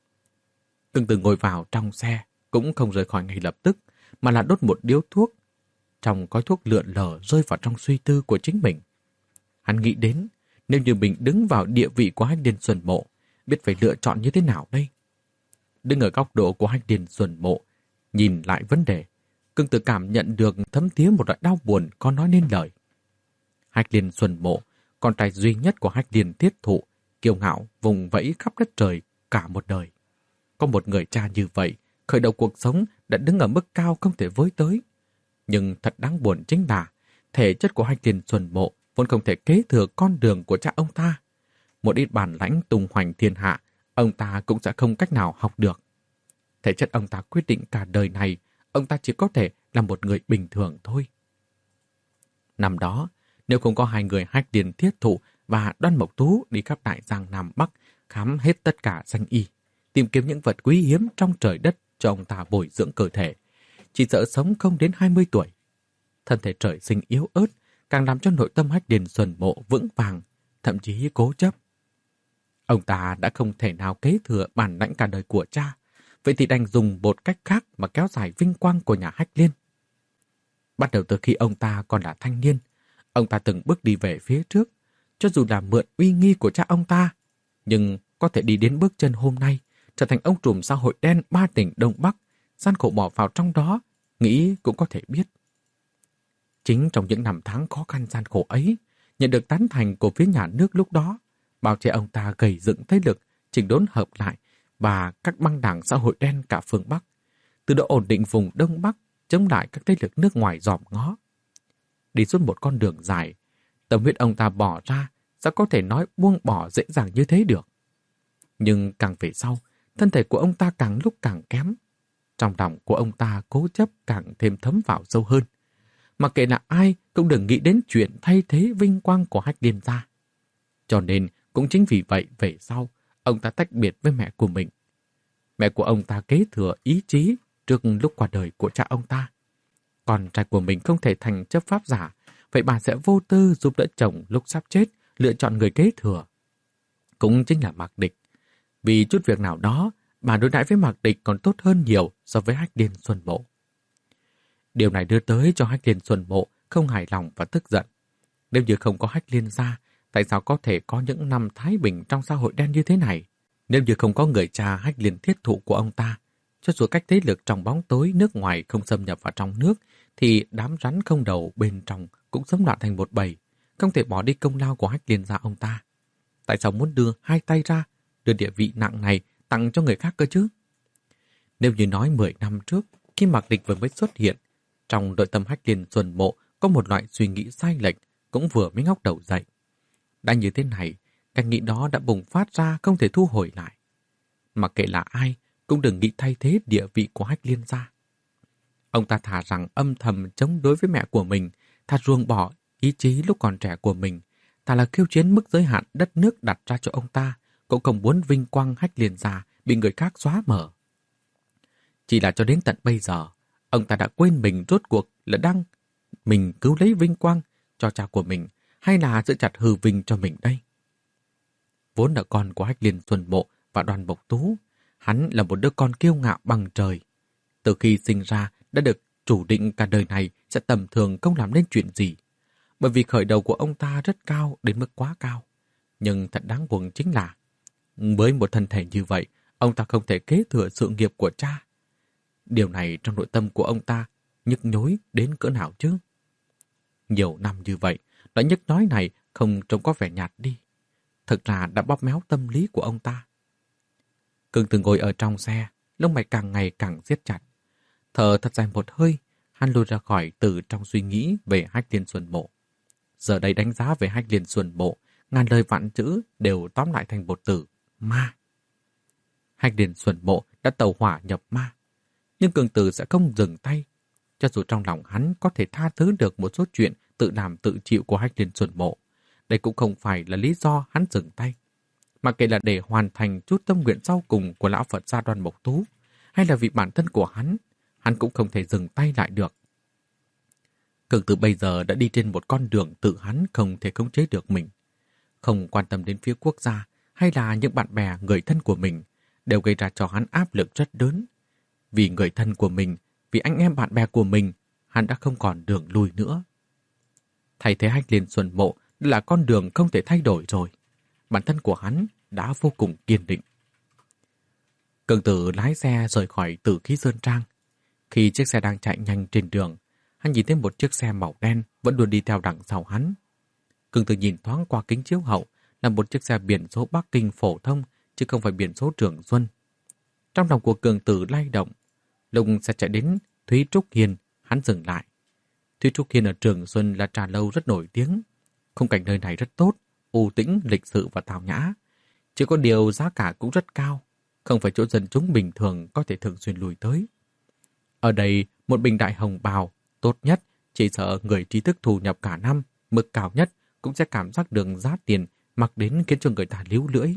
Cường Tử ngồi vào trong xe, cũng không rời khỏi ngay lập tức, mà là đốt một điếu thuốc. Trong khói thuốc lượn lờ rơi vào trong suy tư của chính mình. Hắn nghĩ đến, nếu như mình đứng vào địa vị của Hách Liên Xuân Mộ, biết phải lựa chọn như thế nào đây? Đứng ở góc độ của Hách Liên Xuân Mộ, nhìn lại vấn đề, Cường Tử cảm nhận được thấm thía một loại đau buồn có nói nên lời. Hách Liên Xuân Mộ, con trai duy nhất của Hách Liên Thiết Thụ, kiêu ngạo vùng vẫy khắp đất trời cả một đời. Có một người cha như vậy, khởi đầu cuộc sống đã đứng ở mức cao không thể với tới. Nhưng thật đáng buồn chính là thể chất của Hách Liên Xuân Mộ vốn không thể kế thừa con đường của cha ông ta. Một ít bản lãnh tung hoành thiên hạ, ông ta cũng sẽ không cách nào học được. Thể chất ông ta quyết định cả đời này, ông ta chỉ có thể là một người bình thường thôi. Năm đó, nếu không có hai người Hách Liên Thiết Thụ và Đoan Mộc Tú đi khắp Đại Giang Nam Bắc, khám hết tất cả danh y, tìm kiếm những vật quý hiếm trong trời đất cho ông ta bồi dưỡng cơ thể, chỉ sợ sống không đến hai mươi tuổi. Thân thể trời sinh yếu ớt, càng làm cho nội tâm Hách Liên Xuân Mộ vững vàng, thậm chí cố chấp. Ông ta đã không thể nào kế thừa bản lãnh cả đời của cha, vậy thì đành dùng một cách khác mà kéo dài vinh quang của nhà Hách Liên. Bắt đầu từ khi ông ta còn là thanh niên, ông ta từng bước đi về phía trước, cho dù là mượn uy nghi của cha ông ta, nhưng có thể đi đến bước chân hôm nay, trở thành ông trùm xã hội đen ba tỉnh Đông Bắc, gian khổ bỏ vào trong đó, nghĩ cũng có thể biết. Chính trong những năm tháng khó khăn gian khổ ấy, nhận được tán thành của phía nhà nước lúc đó, bao che ông ta gầy dựng thế lực, chỉnh đốn hợp lại và các băng đảng xã hội đen cả phương Bắc, từ đó ổn định vùng Đông Bắc, chống lại các thế lực nước ngoài dòm ngó. Đi suốt một con đường dài, tâm huyết ông ta bỏ ra, sao có thể nói buông bỏ dễ dàng như thế được. Nhưng càng về sau, thân thể của ông ta càng lúc càng kém. Trong lòng của ông ta cố chấp càng thêm thấm vào sâu hơn. Mặc kệ là ai cũng đừng nghĩ đến chuyện thay thế vinh quang của Hách Liên gia. Cho nên cũng chính vì vậy về sau, ông ta tách biệt với mẹ của mình. Mẹ của ông ta kế thừa ý chí trước lúc qua đời của cha ông ta. Con trai của mình không thể thành chấp pháp giả, vậy bà sẽ vô tư giúp đỡ chồng lúc sắp chết lựa chọn người kế thừa. Cũng chính là Mạc Địch. Vì chút việc nào đó, bà đối đãi với Mạc Địch còn tốt hơn nhiều so với Hách Liên Xuân Mộ. Điều này đưa tới cho Hách Liên Xuân Mộ không hài lòng và tức giận. Nếu như không có Hách Liên gia, tại sao có thể có những năm thái bình trong xã hội đen như thế này? Nếu như không có người cha Hách Liên thiết thụ của ông ta, cho dù cách thế lực trong bóng tối nước ngoài không xâm nhập vào trong nước, thì đám rắn không đầu bên trong cũng xâm loạn thành một bầy, không thể bỏ đi công lao của Hách Liên gia ông ta. Tại sao muốn đưa hai tay ra, đưa địa vị nặng này tặng cho người khác cơ chứ? Nếu như nói mười năm trước, khi Mạc Địch vừa mới xuất hiện, trong nội tâm Hách Liên Xuân Mộ có một loại suy nghĩ sai lệch cũng vừa mới ngóc đầu dậy. Đã như thế này, cách nghĩ đó đã bùng phát ra không thể thu hồi lại. Mặc kệ là ai, cũng đừng nghĩ thay thế địa vị của Hách Liên gia. Ông ta thà rằng âm thầm chống đối với mẹ của mình, thà ruồng bỏ ý chí lúc còn trẻ của mình, thà là khiêu chiến mức giới hạn đất nước đặt ra cho ông ta, cũng không muốn vinh quang Hách Liên gia bị người khác xóa mở. Chỉ là cho đến tận bây giờ, ông ta đã quên mình rốt cuộc là đang mình cứu lấy vinh quang cho cha của mình, hay là giữ chặt hư vinh cho mình đây? Vốn là con của Hách Liên Xuân Mộ và Đoàn Mộc Tú, hắn là một đứa con kiêu ngạo bằng trời. Từ khi sinh ra đã được chủ định cả đời này sẽ tầm thường không làm nên chuyện gì. Bởi vì khởi đầu của ông ta rất cao đến mức quá cao. Nhưng thật đáng buồn chính là với một thân thể như vậy, ông ta không thể kế thừa sự nghiệp của cha. Điều này trong nội tâm của ông ta nhức nhối đến cỡ nào chứ? Nhiều năm như vậy, nỗi nhức nhối này không trông có vẻ nhạt đi. Thực ra đã bóp méo tâm lý của ông ta. Cường Tử ngồi ở trong xe, lông mày càng ngày càng siết chặt. Thở thật dài một hơi, hắn lùi ra khỏi từ trong suy nghĩ về Hách Liên Xuân Mộ. Giờ đây đánh giá về Hách Liên Xuân Mộ, ngàn lời vạn chữ đều tóm lại thành một từ: ma. Hách Liên Xuân Mộ đã tẩu hỏa nhập ma, nhưng Cường Tử sẽ không dừng tay. Cho dù trong lòng hắn có thể tha thứ được một số chuyện tự làm tự chịu của Hách Liên Xuân Mộ, đây cũng không phải là lý do hắn dừng tay. Mà kể là để hoàn thành chút tâm nguyện sau cùng của lão Phật gia Đoàn Mộc Tú, hay là vì bản thân của hắn, hắn cũng không thể dừng tay lại được. Cường Tử bây giờ đã đi trên một con đường tự hắn không thể khống chế được mình. Không quan tâm đến phía quốc gia hay là những bạn bè, người thân của mình, đều gây ra cho hắn áp lực rất lớn. Vì người thân của mình, vì anh em bạn bè của mình, hắn đã không còn đường lui nữa. Thay thế Hách Liên Xuân Mộ là con đường không thể thay đổi rồi. Bản thân của hắn đã vô cùng kiên định. Cường Tử lái xe rời khỏi Tử Khí Sơn Trang. Khi chiếc xe đang chạy nhanh trên đường, hắn nhìn thấy một chiếc xe màu đen vẫn luôn đi theo đằng sau hắn. Cường Tử nhìn thoáng qua kính chiếu hậu là một chiếc xe biển số Bắc Kinh phổ thông, chứ không phải biển số Trường Xuân. Trong lòng của Cường Tử lay động. Lúc xe chạy đến Thúy Trúc Hiên, hắn dừng lại. Thúy Trúc Hiên ở Trường Xuân là trà lâu rất nổi tiếng. Khung cảnh nơi này rất tốt, u tĩnh, lịch sự và tào nhã. Chỉ có điều giá cả cũng rất cao, không phải chỗ dân chúng bình thường có thể thường xuyên lùi tới. Ở đây, một bình đại hồng bào, tốt nhất, chỉ sợ người trí thức thu nhập cả năm, mức cao nhất cũng sẽ cảm giác được giá tiền mặc đến khiến cho người ta líu lưỡi.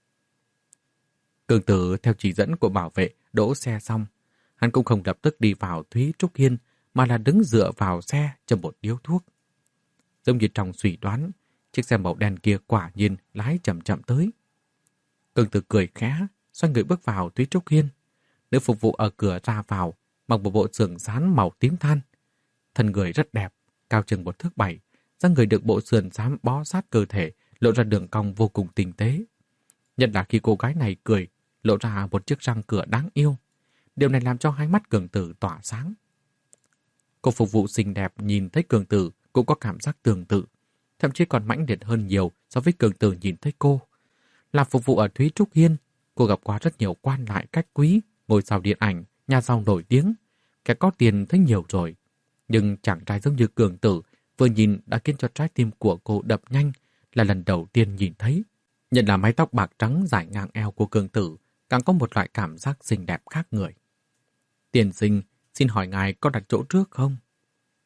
Cường Tử theo chỉ dẫn của bảo vệ đỗ xe xong, hắn cũng không lập tức đi vào Thúy Trúc Hiên mà là đứng dựa vào xe châm một điếu thuốc. Giống như trong suy đoán, chiếc xe màu đen kia quả nhiên lái chậm chậm tới. Cường Tử cười khẽ, xoay người bước vào Thúy Trúc Hiên. Nữ phục vụ ở cửa ra vào, mặc một bộ sườn xám màu tím than. Thân người rất đẹp, cao chừng một thước bảy, dáng người được bộ sườn xám bó sát cơ thể, lộ ra đường cong vô cùng tinh tế. Nhất là khi cô gái này cười, lộ ra một chiếc răng cửa đáng yêu. Điều này làm cho hai mắt Cường Tử tỏa sáng. Cô phục vụ xinh đẹp nhìn thấy Cường Tử cũng có cảm giác tương tự, thậm chí còn mãnh liệt hơn nhiều so với Cường Tử nhìn thấy cô. Làm phục vụ ở Thúy Trúc Hiên, cô gặp qua rất nhiều quan lại cách quý, ngôi sao điện ảnh, nhà giàu nổi tiếng, kẻ có tiền thấy nhiều rồi. Nhưng chàng trai giống như Cường Tử vừa nhìn đã khiến cho trái tim của cô đập nhanh, là lần đầu tiên nhìn thấy. Nhận là mái tóc bạc trắng dài ngang eo của Cường Tử càng có một loại cảm giác xinh đẹp khác người. Tiền sinh, xin hỏi ngài có đặt chỗ trước không?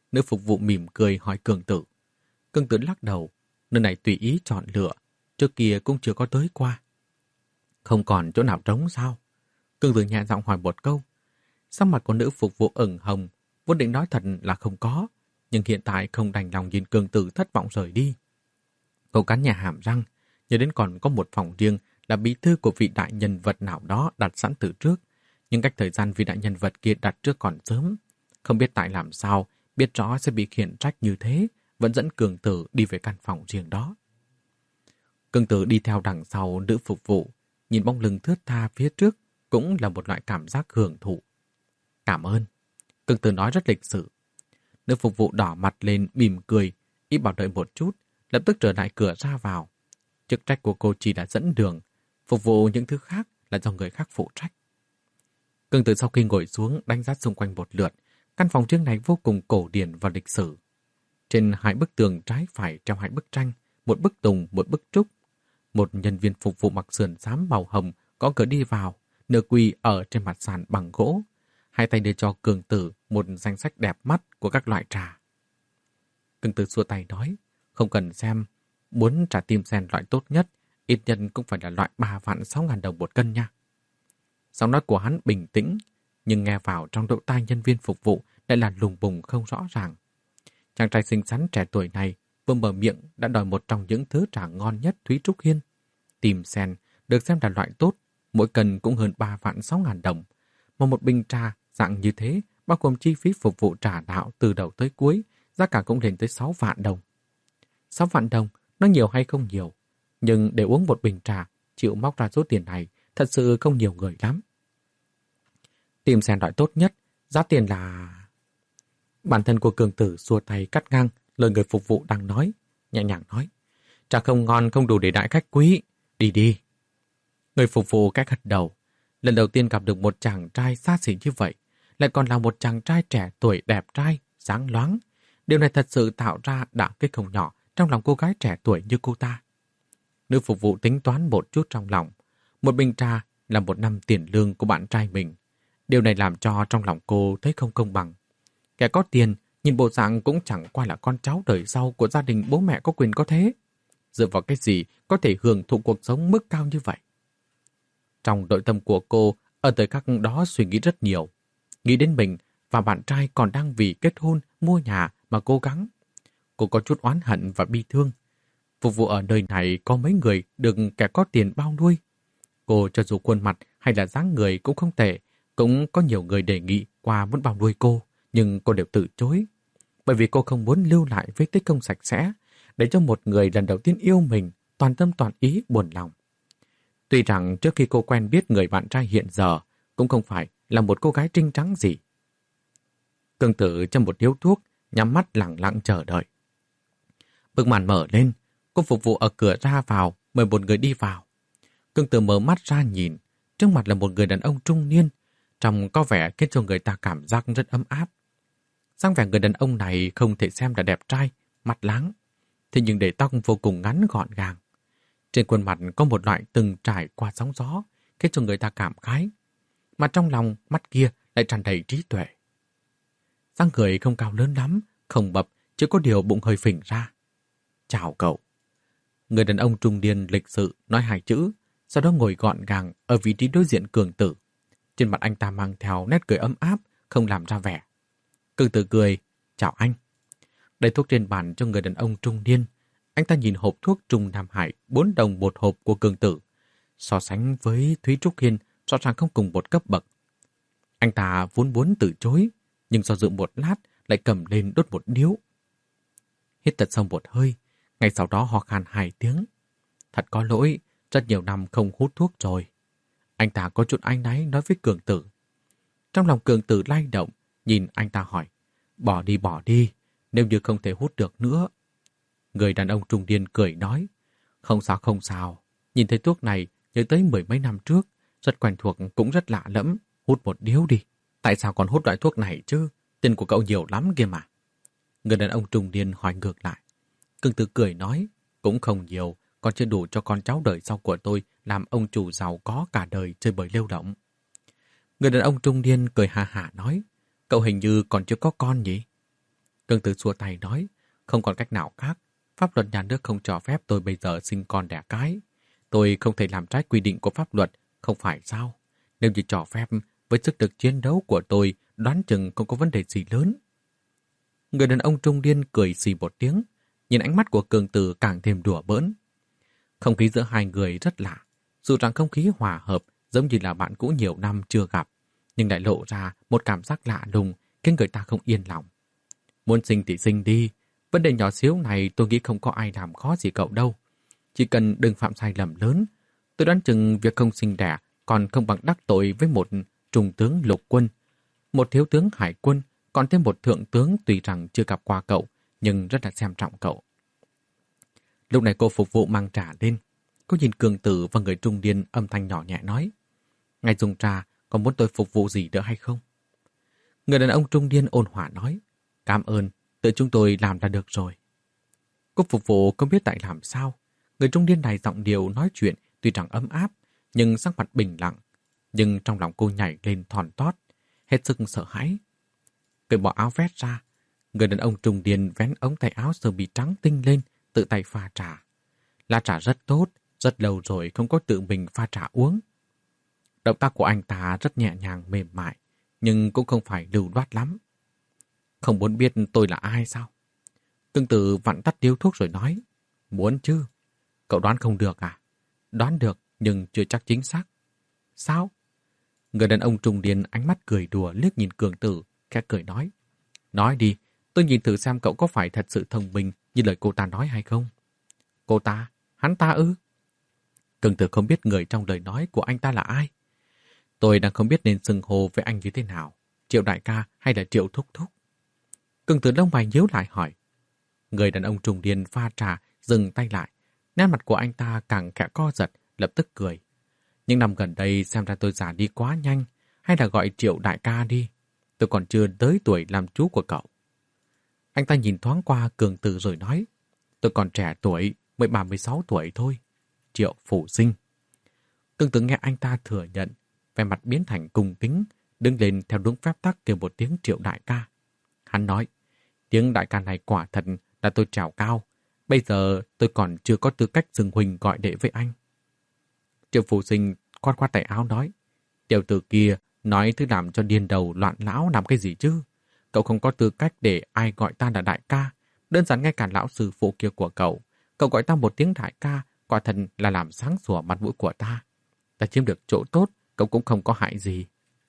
Nữ phục vụ mỉm cười hỏi Cường Tử. Cường Tử lắc đầu, nơi này tùy ý chọn lựa, trước kia cũng chưa có tới qua. Không còn chỗ nào trống sao? Cường Tử nhẹ giọng hỏi một câu. Sắc mặt của nữ phục vụ ửng hồng, vốn định nói thật là không có, nhưng hiện tại không đành lòng nhìn Cường Tử thất vọng rời đi. Cô cắn nhà hàm răng, nhớ đến còn có một phòng riêng là bí thư của vị đại nhân vật nào đó đặt sẵn từ trước, nhưng cách thời gian vị đại nhân vật kia đặt trước còn sớm. Không biết tại làm sao, biết rõ sẽ bị khiển trách như thế, vẫn dẫn Cường Tử đi về căn phòng riêng đó. Cường Tử đi theo đằng sau nữ phục vụ, nhìn bóng lưng thướt tha phía trước cũng là một loại cảm giác hưởng thụ. Cảm ơn. Cường Tử nói rất lịch sự. Nữ phục vụ đỏ mặt lên mỉm cười, ý bảo đợi một chút, lập tức trở lại cửa ra vào. Chức trách của cô chỉ là dẫn đường, phục vụ những thứ khác là do người khác phụ trách. Cường Tử sau khi ngồi xuống đánh giá xung quanh một lượt, căn phòng riêng này vô cùng cổ điển và lịch sử. Trên hai bức tường trái phải treo hai bức tranh, một bức tùng, một bức trúc. Một nhân viên phục vụ mặc sườn xám màu hồng có cửa đi vào, nửa quỳ ở trên mặt sàn bằng gỗ. Hai tay đưa cho Cường Tử một danh sách đẹp mắt của các loại trà. Cường Tử xua tay nói, không cần xem, muốn trà tim sen loại tốt nhất, ít nhất cũng phải là loại ba vạn sáu ngàn đồng một cân nha. Giọng nói của hắn bình tĩnh, nhưng nghe vào trong lỗ tai nhân viên phục vụ lại là lùng bùng không rõ ràng. Chàng trai xinh xắn trẻ tuổi này vừa mở miệng đã đòi một trong những thứ trà ngon nhất Thúy Trúc Hiên. Tim sen được xem là loại tốt, mỗi cân cũng hơn ba vạn sáu ngàn đồng. Mà một bình trà dạng như thế, bao gồm chi phí phục vụ trà đạo từ đầu tới cuối, giá cả cũng lên tới sáu vạn đồng. sáu vạn đồng, nó nhiều hay không nhiều, nhưng để uống một bình trà, chịu móc ra số tiền này, thật sự không nhiều người lắm. Tìm sen loại tốt nhất, giá tiền là... Bản thân của Cường Tử xua tay cắt ngang lời người phục vụ đang nói, nhẹ nhàng nói, trà không ngon không đủ để đãi khách quý, đi đi. Người phục vụ cách gật đầu, lần đầu tiên gặp được một chàng trai xa xỉ như vậy, lại còn là một chàng trai trẻ tuổi đẹp trai, sáng loáng. Điều này thật sự tạo ra đả kích không nhỏ trong lòng cô gái trẻ tuổi như cô ta. Nữ phục vụ tính toán một chút trong lòng, một bình trà là một năm tiền lương của bạn trai mình. Điều này làm cho trong lòng cô thấy không công bằng. Kẻ có tiền, nhìn bộ dạng cũng chẳng qua là con cháu đời sau của gia đình bố mẹ có quyền có thế. Dựa vào cái gì có thể hưởng thụ cuộc sống mức cao như vậy? Trong nội tâm của cô, ở thời khắc đó suy nghĩ rất nhiều. Nghĩ đến mình và bạn trai còn đang vì kết hôn, mua nhà mà cố gắng. Cô có chút oán hận và bi thương. Phục vụ ở nơi này có mấy người được kẻ có tiền bao nuôi. Cô cho dù khuôn mặt hay là dáng người cũng không tệ, cũng có nhiều người đề nghị qua muốn bao nuôi cô, nhưng cô đều từ chối. Bởi vì cô không muốn lưu lại vết tích không sạch sẽ, để cho một người lần đầu tiên yêu mình, toàn tâm toàn ý buồn lòng. Tuy rằng trước khi cô quen biết người bạn trai hiện giờ, cũng không phải là một cô gái trinh trắng gì. Cường Tử châm một điếu thuốc, nhắm mắt lặng lặng chờ đợi. Bức màn mở lên, cô phục vụ ở cửa ra vào, mời một người đi vào. Cường Tử mở mắt ra nhìn, trước mặt là một người đàn ông trung niên, trông có vẻ khiến cho người ta cảm giác rất ấm áp. Dáng vẻ người đàn ông này không thể xem là đẹp trai, mặt láng, thế nhưng để tóc vô cùng ngắn gọn gàng. Trên khuôn mặt có một loại từng trải qua sóng gió, khiến cho người ta cảm khái. Mà trong lòng mắt kia lại tràn đầy trí tuệ. Dáng người không cao lớn lắm, không mập, chỉ có điều bụng hơi phình ra. Chào cậu. Người đàn ông trung niên lịch sự nói hai chữ, sau đó ngồi gọn gàng ở vị trí đối diện Cường Tử. Trên mặt anh ta mang theo nét cười ấm áp, không làm ra vẻ. Cường Tử cười, chào anh. Đầy thuốc trên bàn cho người đàn ông trung niên. Anh ta nhìn hộp thuốc Trung Nam Hải bốn đồng một hộp của Cường Tử. So sánh với Thúy Trúc Hiên, rõ ràng không cùng một cấp bậc. Anh ta vốn muốn từ chối, nhưng do dự một lát lại cầm lên đốt một điếu. Hít thật sâu một hơi, ngay sau đó ho khan hai tiếng. Thật có lỗi, rất nhiều năm không hút thuốc rồi. Anh ta có chút áy náy nói với Cường Tử. Trong lòng Cường Tử lay động, nhìn anh ta hỏi, bỏ đi bỏ đi, nếu như không thể hút được nữa. Người đàn ông trung niên cười nói, không sao không sao, nhìn thấy thuốc này nhớ tới mười mấy năm trước, rất quen thuộc cũng rất lạ lẫm, hút một điếu đi. Tại sao còn hút loại thuốc này chứ? Tiền của cậu nhiều lắm kia mà. Người đàn ông trung niên hỏi ngược lại. Cường Tử cười nói, cũng không nhiều, còn chưa đủ cho con cháu đời sau của tôi làm ông chủ giàu có cả đời chơi bời lêu lỏng. Người đàn ông trung niên cười hà hả nói, cậu hình như còn chưa có con nhỉ? Cương Tử xua tay nói, không còn cách nào khác. Pháp luật nhà nước không cho phép tôi bây giờ sinh con đẻ cái. Tôi không thể làm trái quy định của pháp luật, không phải sao? Nếu như cho phép, với sức lực chiến đấu của tôi, đoán chừng không có vấn đề gì lớn. Người đàn ông trung niên cười xì một tiếng, nhìn ánh mắt của Cường Tử càng thêm đùa bỡn. Không khí giữa hai người rất lạ, dù rằng không khí hòa hợp giống như là bạn cũ nhiều năm chưa gặp, nhưng lại lộ ra một cảm giác lạ lùng khiến người ta không yên lòng. Muốn sinh thì sinh đi, vấn đề nhỏ xíu này tôi nghĩ không có ai làm khó gì cậu đâu. Chỉ cần đừng phạm sai lầm lớn, tôi đoán chừng việc không sinh đẻ còn không bằng đắc tội với một trung tướng lục quân, một thiếu tướng hải quân, còn thêm một thượng tướng tuy rằng chưa gặp qua cậu, nhưng rất là xem trọng cậu. Lúc này cô phục vụ mang trà lên. Cô nhìn Cường Tử và người trung niên âm thanh nhỏ nhẹ nói, ngài dùng trà, còn muốn tôi phục vụ gì nữa hay không? Người đàn ông trung niên ôn hòa nói, cảm ơn, tự chúng tôi làm là được rồi. Cô phục vụ không biết tại làm sao. Người trung niên này giọng điệu nói chuyện tuy rằng ấm áp, nhưng sắc mặt bình lặng. Nhưng trong lòng cô nhảy lên thòn tót, hết sức sợ hãi. Cởi bỏ áo vest ra, người đàn ông trung niên vén ống tay áo sơ mi trắng tinh lên, tự tay pha trà. Lá trà rất tốt, rất lâu rồi không có tự mình pha trà uống. Động tác của anh ta rất nhẹ nhàng mềm mại, nhưng cũng không phải lưu loát lắm. Không muốn biết tôi là ai sao? Tương Tự vặn tắt điếu thuốc rồi nói, muốn chứ. Cậu đoán không được à? Đoán được, nhưng chưa chắc chính xác. Sao? Người đàn ông trung niên ánh mắt cười đùa liếc nhìn Cường Tử, khẽ cười nói. Nói đi, tôi nhìn thử xem cậu có phải thật sự thông minh như lời cô ta nói hay không. Cô ta? Hắn ta ư? Cường Tử không biết người trong lời nói của anh ta là ai. Tôi đang không biết nên xưng hô với anh như thế nào, Triệu đại ca hay là Triệu thúc thúc. Cường Tử lông mày nhíu lại hỏi. Người đàn ông trung niên pha trà dừng tay lại, nét mặt của anh ta càng khẽ co giật, lập tức cười. Những năm gần đây xem ra tôi già đi quá nhanh, hay là gọi Triệu đại ca đi. Tôi còn chưa tới tuổi làm chú của cậu. Anh ta nhìn thoáng qua Cường Tử rồi nói, tôi còn trẻ tuổi, mới ba mươi sáu tuổi thôi. Triệu phủ sinh. Cường Tử nghe anh ta thừa nhận, vẻ mặt biến thành cung kính, đứng lên theo đúng phép tắc kêu một tiếng Triệu đại ca. Hắn nói, tiếng đại ca này quả thật là tôi trèo cao. Bây giờ tôi còn chưa có tư cách xưng huynh gọi đệ với anh. Triệu phủ sinh khoát khoát tay áo nói, tiểu tử kia nói thứ làm cho điên đầu loạn lão làm cái gì chứ? Cậu không có tư cách để ai gọi ta là đại ca. Đơn giản ngay cả lão sư phụ kia của cậu, cậu gọi ta một tiếng đại ca, quả thật là làm sáng sủa mặt mũi của ta. Ta chiếm được chỗ tốt, cậu cũng không có hại gì.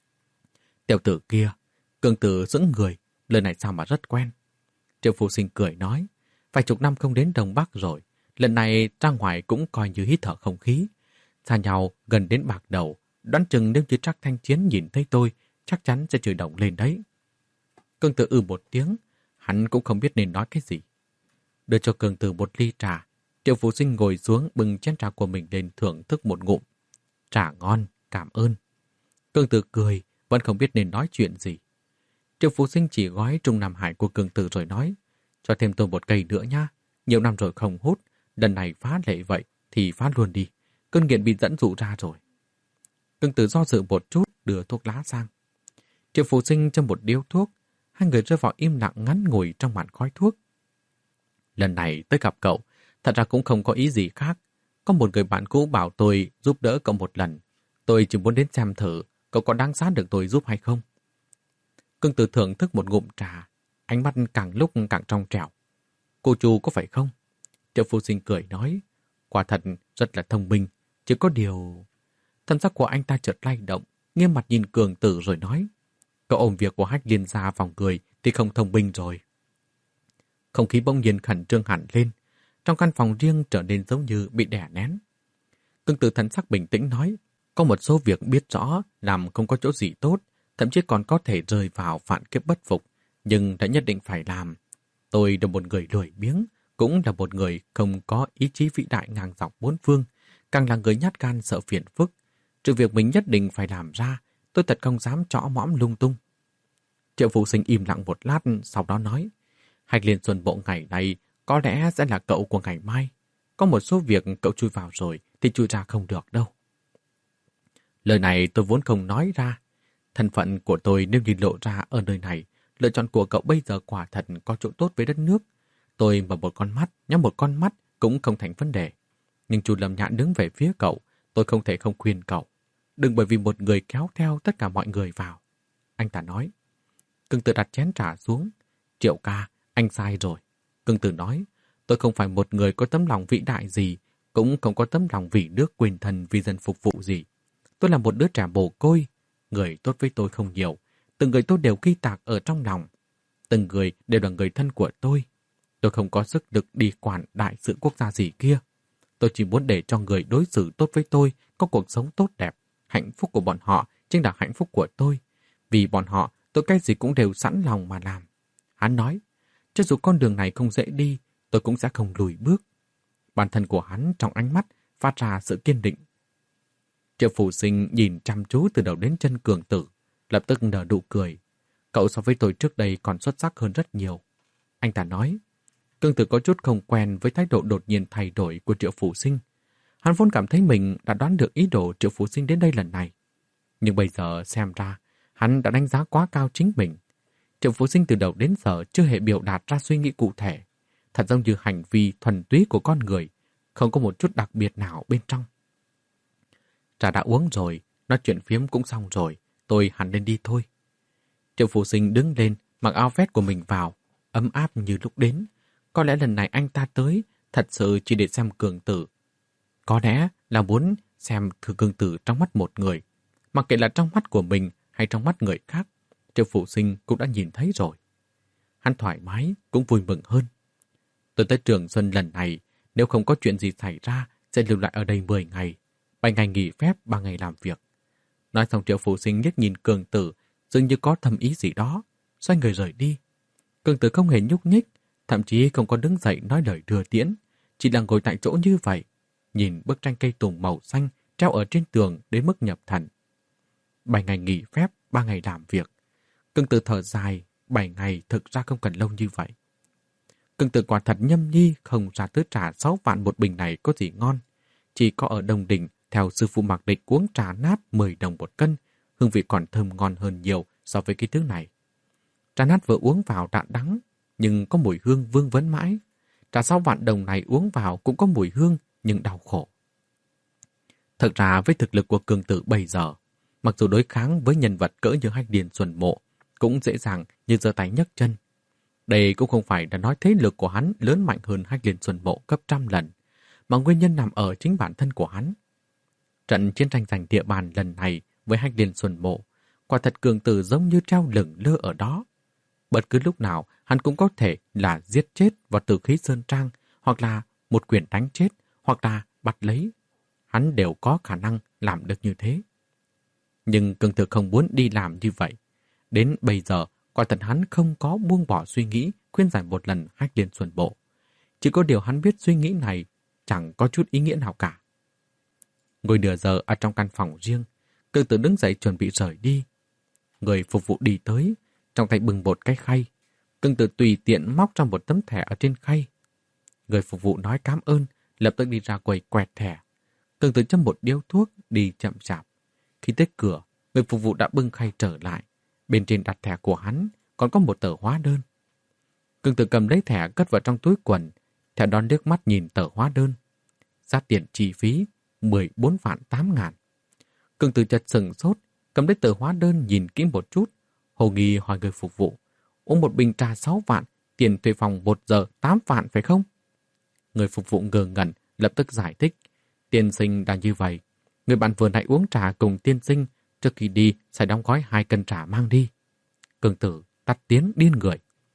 Tiểu tử kia, Cường Tử sững người, lời này sao mà rất quen. Triệu Phủ Sinh cười nói, vài chục năm không đến Đông Bắc rồi, lần này ra ngoài cũng coi như hít thở không khí. Xa nhau gần đến bạc đầu, đoán chừng nếu như Trác Thanh Chiến nhìn thấy tôi, chắc chắn sẽ chửi động lên đấy. Cường Tử ư một tiếng, hắn cũng không biết nên nói cái gì. Đưa cho Cường Tử một ly trà, Triệu Phủ Sinh ngồi xuống bưng chén trà của mình lên thưởng thức một ngụm. Trà ngon, cảm ơn. Cường Tử cười, vẫn không biết nên nói chuyện gì. Triệu Phủ Sinh chỉ gói Trung Nam Hải của Cường Tử rồi nói, cho thêm tôi một cây nữa nha. Nhiều năm rồi không hút, lần này phá lệ vậy thì phá luôn đi. Cơn nghiện bị dẫn dụ ra rồi. Cường Tử do dự một chút đưa thuốc lá sang. Triệu Phủ Sinh châm một điếu thuốc, hai người rơi vào im lặng ngắn ngủi trong màn khói thuốc. Lần này tới gặp cậu, thật ra cũng không có ý gì khác. Có một người bạn cũ bảo tôi giúp đỡ cậu một lần. Tôi chỉ muốn đến xem thử cậu có đáng giá được tôi giúp hay không. Cường Tử thưởng thức một ngụm trà, ánh mắt càng lúc càng trong trẻo. Cô Chu có phải không? Triệu Phủ Sinh cười nói, quả thật rất là thông minh, chỉ có điều... Thân sắc của anh ta chợt lay động, nghiêm mặt nhìn Cường Tử rồi nói, cậu ôm việc của Hách Liên gia vào người thì không thông minh rồi. Không khí bỗng nhiên khẩn trương hẳn lên, trong căn phòng riêng trở nên giống như bị đè nén. Cường Tử thần sắc bình tĩnh nói, có một số việc biết rõ làm không có chỗ gì tốt, thậm chí còn có thể rơi vào vạn kiếp bất phục, nhưng đã nhất định phải làm. Tôi là một người lười biếng, cũng là một người không có ý chí vĩ đại ngang dọc bốn phương, càng là người nhát gan sợ phiền phức. Sự việc mình nhất định phải làm ra, tôi thật không dám trõ mõm lung tung. Triệu Phủ Sinh im lặng một lát, sau đó nói, Hạch Liên Xuân Bộ ngày này có lẽ sẽ là cậu của ngày mai. Có một số việc cậu chui vào rồi thì chui ra không được đâu. Lời này tôi vốn không nói ra. Thân phận của tôi nếu như lộ ra ở nơi này, lựa chọn của cậu bây giờ quả thật có chỗ tốt với đất nước. Tôi mở một con mắt, nhắm một con mắt cũng không thành vấn đề. Nhưng chú Lâm Nhạn đứng về phía cậu, tôi không thể không khuyên cậu. Đừng bởi vì một người kéo theo tất cả mọi người vào. Anh ta nói. Cương Tử đặt chén trà xuống. Triệu ca, anh sai rồi. Cương Tử nói, tôi không phải một người có tấm lòng vĩ đại gì, cũng không có tấm lòng vì nước quên thân vì dân phục vụ gì. Tôi là một đứa trẻ mồ côi. Người tốt với tôi không nhiều. Từng người tôi đều ghi tạc ở trong lòng. Từng người đều là người thân của tôi. Tôi không có sức lực đi quản đại sự quốc gia gì kia. Tôi chỉ muốn để cho người đối xử tốt với tôi có cuộc sống tốt đẹp. Hạnh phúc của bọn họ chính là hạnh phúc của tôi. Vì bọn họ, tôi cái gì cũng đều sẵn lòng mà làm. Hắn nói, cho dù con đường này không dễ đi, tôi cũng sẽ không lùi bước. Bản thân của hắn trong ánh mắt phát ra sự kiên định. Triệu Phủ Sinh nhìn chăm chú từ đầu đến chân Cường Tử, lập tức nở nụ cười. Cậu so với tôi trước đây còn xuất sắc hơn rất nhiều. Anh ta nói, Cường Tử có chút không quen với thái độ đột nhiên thay đổi của Triệu Phủ Sinh. Hắn vốn cảm thấy mình đã đoán được ý đồ Triệu Phủ Sinh đến đây lần này. Nhưng bây giờ xem ra, hắn đã đánh giá quá cao chính mình. Triệu Phủ Sinh từ đầu đến giờ chưa hề biểu đạt ra suy nghĩ cụ thể. Thật giống như hành vi thuần túy của con người, không có một chút đặc biệt nào bên trong. Trà đã uống rồi, nói chuyện phiếm cũng xong rồi, tôi hẳn lên đi thôi. Triệu Phủ Sinh đứng lên, mặc áo vest của mình vào, ấm áp như lúc đến. Có lẽ lần này anh ta tới, thật sự chỉ để xem Cường Tử. Có lẽ là muốn xem thử Cường Tử trong mắt một người. Mặc kệ là trong mắt của mình hay trong mắt người khác, Triệu Phủ Sinh cũng đã nhìn thấy rồi. Hắn thoải mái, cũng vui mừng hơn. Tôi tới Trường Xuân lần này, nếu không có chuyện gì xảy ra, sẽ lưu lại ở đây mười ngày. bảy ngày nghỉ phép, ba ngày làm việc. Nói xong Triệu Phủ Sinh liếc nhìn Cường Tử, dường như có thầm ý gì đó, xoay người rời đi. Cường Tử không hề nhúc nhích, thậm chí không có đứng dậy nói lời đưa tiễn, chỉ là ngồi tại chỗ như vậy, nhìn bức tranh cây tùng màu xanh treo ở trên tường đến mức nhập thần. Bảy ngày nghỉ phép, ba ngày làm việc. Cường Tử thở dài, bảy ngày thực ra không cần lâu như vậy. Cường Tử quả thật nhâm nhi không ra thứ trà sáu vạn một bình này có gì ngon. Chỉ có ở Đông Đình, theo sư phụ Mạc Địch uống trà nát mười đồng một cân, hương vị còn thơm ngon hơn nhiều so với cái thứ này. Trà nát vừa uống vào đã đắng, nhưng có mùi hương vương vấn mãi. Trà sáu vạn đồng này uống vào cũng có mùi hương, nhưng đau khổ. Thật ra với thực lực của Cường Tử bây giờ, mặc dù đối kháng với nhân vật cỡ như Hách Điền Xuân Mộ, cũng dễ dàng như giơ tay nhấc chân. Đây cũng không phải là nói thế lực của hắn lớn mạnh hơn Hách Điền Xuân Mộ gấp trăm lần, mà nguyên nhân nằm ở chính bản thân của hắn. Trận chiến tranh giành địa bàn lần này với Hách Điền Xuân Mộ, quả thật Cường Tử giống như treo lửng lơ ở đó. Bất cứ lúc nào hắn cũng có thể là giết chết vào Tử Khí Sơn Trang, hoặc là một quyền đánh chết, hoặc là bắt lấy. Hắn đều có khả năng làm được như thế. Nhưng Cường Tử không muốn đi làm như vậy. Đến bây giờ, quả thật hắn không có buông bỏ suy nghĩ khuyên giải một lần Hách Liên Xuân Bộ. Chỉ có điều hắn biết suy nghĩ này chẳng có chút ý nghĩa nào cả. Ngồi nửa giờ ở trong căn phòng riêng, Cường Tử đứng dậy chuẩn bị rời đi. Người phục vụ đi tới, trong tay bưng một cái khay. Cường Tử tùy tiện móc ra một tấm thẻ ở trên khay. Người phục vụ nói cảm ơn, lập tức đi ra quầy quẹt thẻ. Cường Tử châm một điếu thuốc, đi chậm chạp. Khi tới cửa, người phục vụ đã bưng khay trở lại. Bên trên đặt thẻ của hắn, còn có một tờ hóa đơn. Cường Tử cầm lấy thẻ cất vào trong túi quần, thẻ đón liếc mắt nhìn tờ hóa đơn. Giá tiền chi phí mười bốn vạn tám ngàn. Cường Tử chợt sừng sốt, cầm lấy tờ hóa đơn nhìn kỹ một chút. Hồ nghi hỏi người phục vụ, uống một bình trà sáu vạn, tiền thuê phòng một giờ tám vạn phải không? Người phục vụ ngờ ngẩn, lập tức giải thích. Tiên sinh là như vậy. Người bạn vừa nãy uống trà cùng tiên sinh, trước khi đi sẽ đóng gói hai cân trà mang đi. Cường Tử tắt tiếng điên người.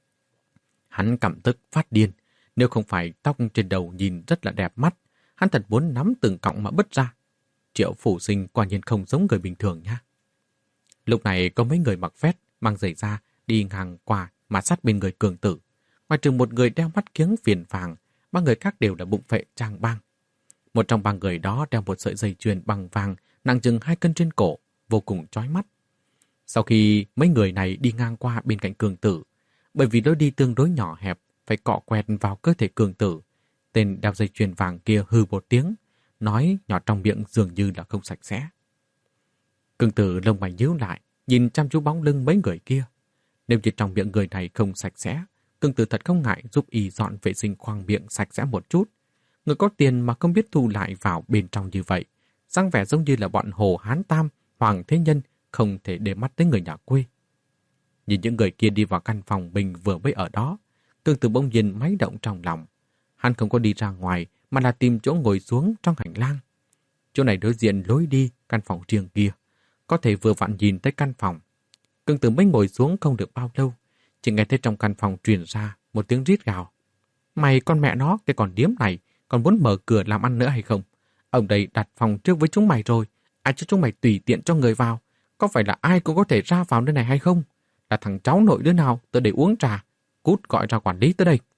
Hắn cảm tức phát điên. Nếu không phải tóc trên đầu nhìn rất là đẹp mắt, hắn thật muốn nắm từng cọng mà bứt ra. Triệu Phủ Sinh quả nhiên không giống người bình thường nha. Lúc này có mấy người mặc vest, mang giày da, đi ngang qua mà sát bên người Cường Tử. Ngoài trừ một người đeo mắt kiếng viền vàng, ba người khác đều là bụng phệ trang bang. Một trong ba người đó đeo một sợi dây chuyền bằng vàng nặng chừng hai cân trên cổ, vô cùng chói mắt. Sau khi mấy người này đi ngang qua bên cạnh Cường Tử, bởi vì lối đi tương đối nhỏ hẹp, phải cọ quẹt vào cơ thể Cường Tử, tên đeo dây chuyền vàng kia hừ một tiếng, nói nhỏ trong miệng dường như là không sạch sẽ. Cường Tử lông mày nhíu lại, nhìn chăm chú bóng lưng mấy người kia. Nếu như trong miệng người này không sạch sẽ, Cương Tử thật không ngại giúp y dọn vệ sinh khoang miệng sạch sẽ một chút. Người có tiền mà không biết thu lại vào bên trong như vậy, dáng vẻ giống như là bọn Hồ Hán Tam, Hoàng Thế Nhân, không thể để mắt tới người nhà quê. Nhìn những người kia đi vào căn phòng mình vừa mới ở đó, Cương Tử bỗng nhiên máy động trong lòng. Hắn không có đi ra ngoài mà là tìm chỗ ngồi xuống trong hành lang. Chỗ này đối diện lối đi căn phòng riêng kia, có thể vừa vặn nhìn tới căn phòng. Cương Tử mới ngồi xuống không được bao lâu, chỉ nghe thấy trong căn phòng truyền ra một tiếng rít gào. Mày con mẹ nó, cái con điếm này, còn muốn mở cửa làm ăn nữa hay không? Ông đây đặt phòng trước với chúng mày rồi, ai cho chúng mày tùy tiện cho người vào? Có phải là ai cũng có thể ra vào nơi này hay không? Là thằng cháu nội đứa nào tới để uống trà? Cút gọi ra quản lý tới đây.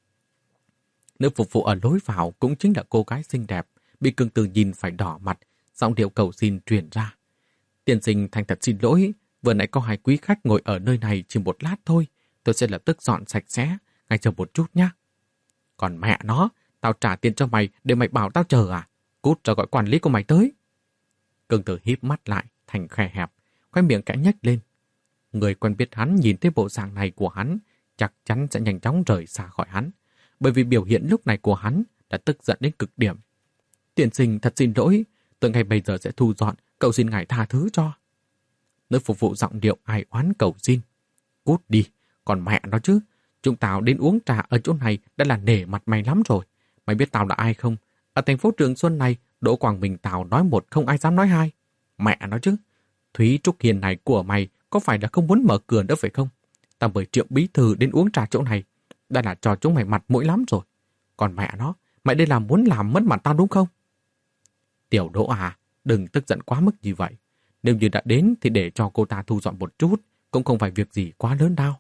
Nữ phục vụ ở lối vào cũng chính là cô gái xinh đẹp, bị Cương Tử nhìn phải đỏ mặt, giọng điệu cầu xin truyền ra. Tiên sinh thành thật xin lỗi, vừa nãy có hai quý khách ngồi ở nơi này chỉ một lát thôi, tôi sẽ lập tức dọn sạch sẽ, ngay chờ một chút nhé. Còn mẹ nó, tao trả tiền cho mày để mày bảo tao chờ à? Cút ra gọi quản lý của mày tới. Cương Tử híp mắt lại, thành khe hẹp, khoe miệng kẽ nhếch lên. Người quen biết hắn nhìn thấy bộ dạng này của hắn, chắc chắn sẽ nhanh chóng rời xa khỏi hắn, bởi vì biểu hiện lúc này của hắn đã tức giận đến cực điểm. Tiên sinh thật xin lỗi, tôi ngay bây giờ sẽ thu dọn, cậu xin ngài tha thứ cho. Nữ phục vụ giọng điệu ai oán cầu xin. Cút đi, còn mẹ nó chứ, chúng tao đến uống trà ở chỗ này đã là nể mặt mày lắm rồi. Mày biết tao là ai không? Ở thành phố Trường Xuân này, Đỗ Quang Minh tao nói một không ai dám nói hai. Mẹ nó chứ, Thúy Trúc Hiền này của mày có phải là không muốn mở cửa nữa phải không? Tao mời Triệu bí thư đến uống trà chỗ này, đã là cho chúng mày mặt mũi lắm rồi. Còn mẹ nó, mày đây là muốn làm mất mặt tao đúng không? Tiểu Đỗ à, đừng tức giận quá mức như vậy. Nếu như đã đến thì để cho cô ta thu dọn một chút, cũng không phải việc gì quá lớn đâu.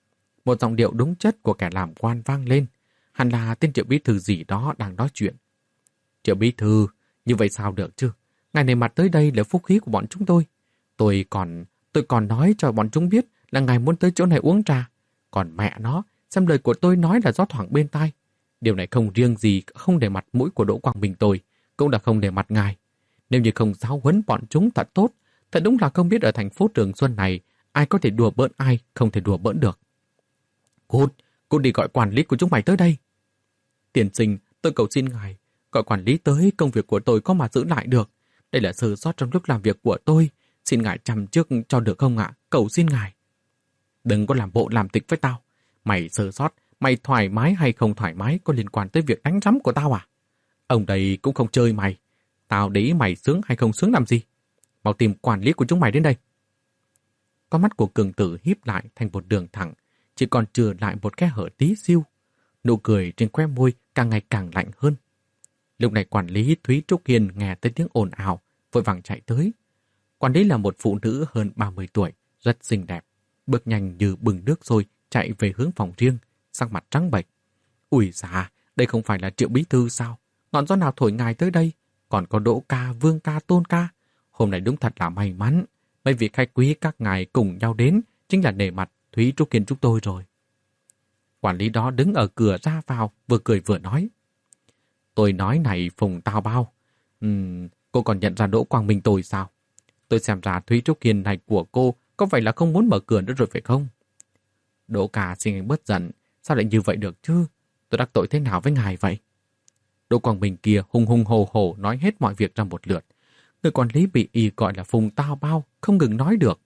Một giọng điệu đúng chất của kẻ làm quan vang lên. Hẳn là tên Triệu bí thư gì đó đang nói chuyện. Triệu bí thư, như vậy sao được chứ? Ngài này mặt tới đây là phúc khí của bọn chúng tôi. Tôi còn, tôi còn nói cho bọn chúng biết là ngài muốn tới chỗ này uống trà. Còn mẹ nó, xem lời của tôi nói là gió thoảng bên tai. Điều này không riêng gì không để mặt mũi của Đỗ Quang Minh tôi, cũng là không để mặt ngài. Nếu như không giáo huấn bọn chúng thật tốt, thật đúng là không biết ở thành phố Trường Xuân này ai có thể đùa bỡn ai, không thể đùa bỡn được. Cút, cút đi gọi quản lý của chúng mày tới đây. Tiền sinh, tôi cầu xin ngài, gọi quản lý tới, công việc của tôi có mà giữ lại được. Đây là sơ sót trong lúc làm việc của tôi. Xin ngài chăm trước cho được không ạ? Cầu xin ngài. Đừng có làm bộ làm tịch với tao. Mày sơ sót, mày thoải mái hay không thoải mái có liên quan tới việc đánh rắm của tao à? Ông đây cũng không chơi mày. Tao để ý mày sướng hay không sướng làm gì. Mau tìm quản lý của chúng mày đến đây. Con mắt của Cường Tử híp lại thành một đường thẳng, chỉ còn chừa lại một khe hở tí xiu. Nụ cười trên khóe môi càng ngày càng lạnh hơn. Lúc này quản lý Thúy Trúc Hiền nghe tới tiếng ồn ào, vội vàng chạy tới. Quản lý là một phụ nữ hơn ba mươi tuổi, rất xinh đẹp, bước nhanh như bừng nước sôi chạy về hướng phòng riêng, sắc mặt trắng bệch. Ui dạ, đây không phải là Triệu bí thư sao? Ngọn gió nào thổi ngài tới đây? Còn có Đỗ ca, Vương ca, Tôn ca. Hôm nay đúng thật là may mắn. Mấy vị khách quý các ngài cùng nhau đến chính là nể mặt Thúy Trúc Hiền chúng tôi rồi. Quản lý đó đứng ở cửa ra vào, vừa cười vừa nói. Tôi nói này Phùng Tao Bao. Uhm, cô còn nhận ra Đỗ Quang Minh tôi sao? Tôi xem ra Thúy Trúc Hiền này của cô có phải là không muốn mở cửa nữa rồi phải không? Đỗ ca xin anh bớt giận. Sao lại như vậy được chứ? Tôi đắc tội thế nào với ngài vậy? Đỗ Quang Minh kia hùng hùng hồ hồ nói hết mọi việc ra một lượt. Người quản lý bị y gọi là Phùng Tao Bao, không ngừng nói được.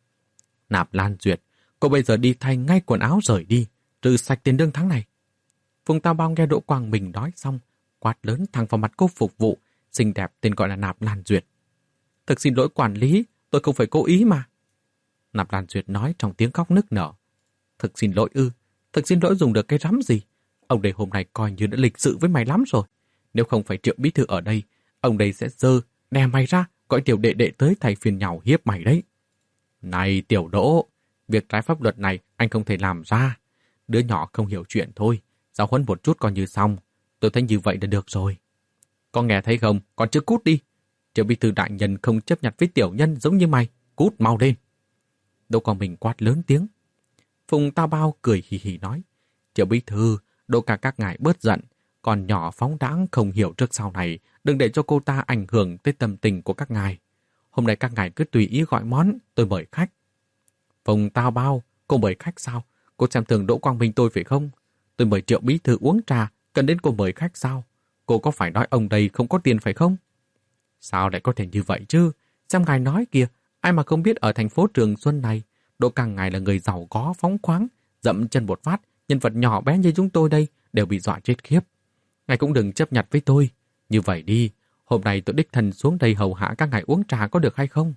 Nạp Lan Duyệt, cô bây giờ đi thay ngay quần áo rời đi, trừ sạch tiền lương tháng này. Phùng Tao Bao nghe Đỗ Quang Minh nói xong, quát lớn thẳng vào mặt cô phục vụ, xinh đẹp tên gọi là Nạp Lan Duyệt. Thực xin lỗi quản lý, tôi không phải cố ý mà. Nạp Lan Duyệt nói trong tiếng khóc nức nở. Thực xin lỗi ư, thực xin lỗi dùng được cái rắm gì? Ông đây hôm nay coi như đã lịch sự với mày lắm rồi. Nếu không phải Triệu bí thư ở đây, ông đây sẽ dơ, đè mày ra, gọi tiểu đệ đệ tới thay phiên nhau hiếp mày đấy. Này Tiểu Đỗ, việc trái pháp luật này anh không thể làm ra. Đứa nhỏ không hiểu chuyện thôi, giáo huấn một chút coi như xong. Tôi thấy như vậy là được rồi. Con nghe thấy không, con chưa cút đi. Triệu bí thư đại nhân không chấp nhận với tiểu nhân giống như mày, cút mau lên. Đỗ Quang Minh quát lớn tiếng. Phùng Tao Bao cười hì hì nói. Triệu bí thư, Đỗ ca các ngài bớt giận, còn nhỏ phóng đãng không hiểu trước sau này, đừng để cho cô ta ảnh hưởng tới tâm tình của các ngài. Hôm nay các ngài cứ tùy ý gọi món, tôi mời khách. Phùng Tao Bao, Cô mời khách sao? Cô xem thường Đỗ Quang Minh tôi phải không? Tôi mời Triệu bí thư uống trà, cần đến cô mời khách sao? Cô có phải nói ông đây không có tiền phải không? Sao lại có thể như vậy chứ? Xem ngài nói kìa, ai mà không biết ở thành phố Trường Xuân này, Đỗ Càng ngài là người giàu có, phóng khoáng, dậm chân một phát, nhân vật nhỏ bé như chúng tôi đây đều bị dọa chết khiếp. Ngài cũng đừng chấp nhặt với tôi. Như vậy đi, hôm nay tôi đích thân xuống đây hầu hạ các ngài uống trà có được hay không?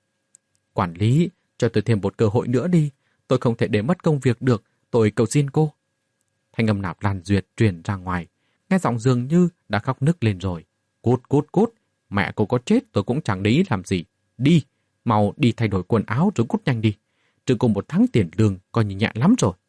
Quản lý, cho tôi thêm một cơ hội nữa đi. Tôi không thể để mất công việc được, tôi cầu xin cô. Thanh âm Nạp Lan Duyệt truyền ra ngoài, nghe giọng dường như đã khóc nức lên rồi. Cút cút cút, mẹ cô có chết tôi cũng chẳng để ý làm gì. Đi, mau đi thay đổi quần áo rồi cút nhanh đi. Trừ cùng một tháng tiền lương coi như nhẹ lắm rồi.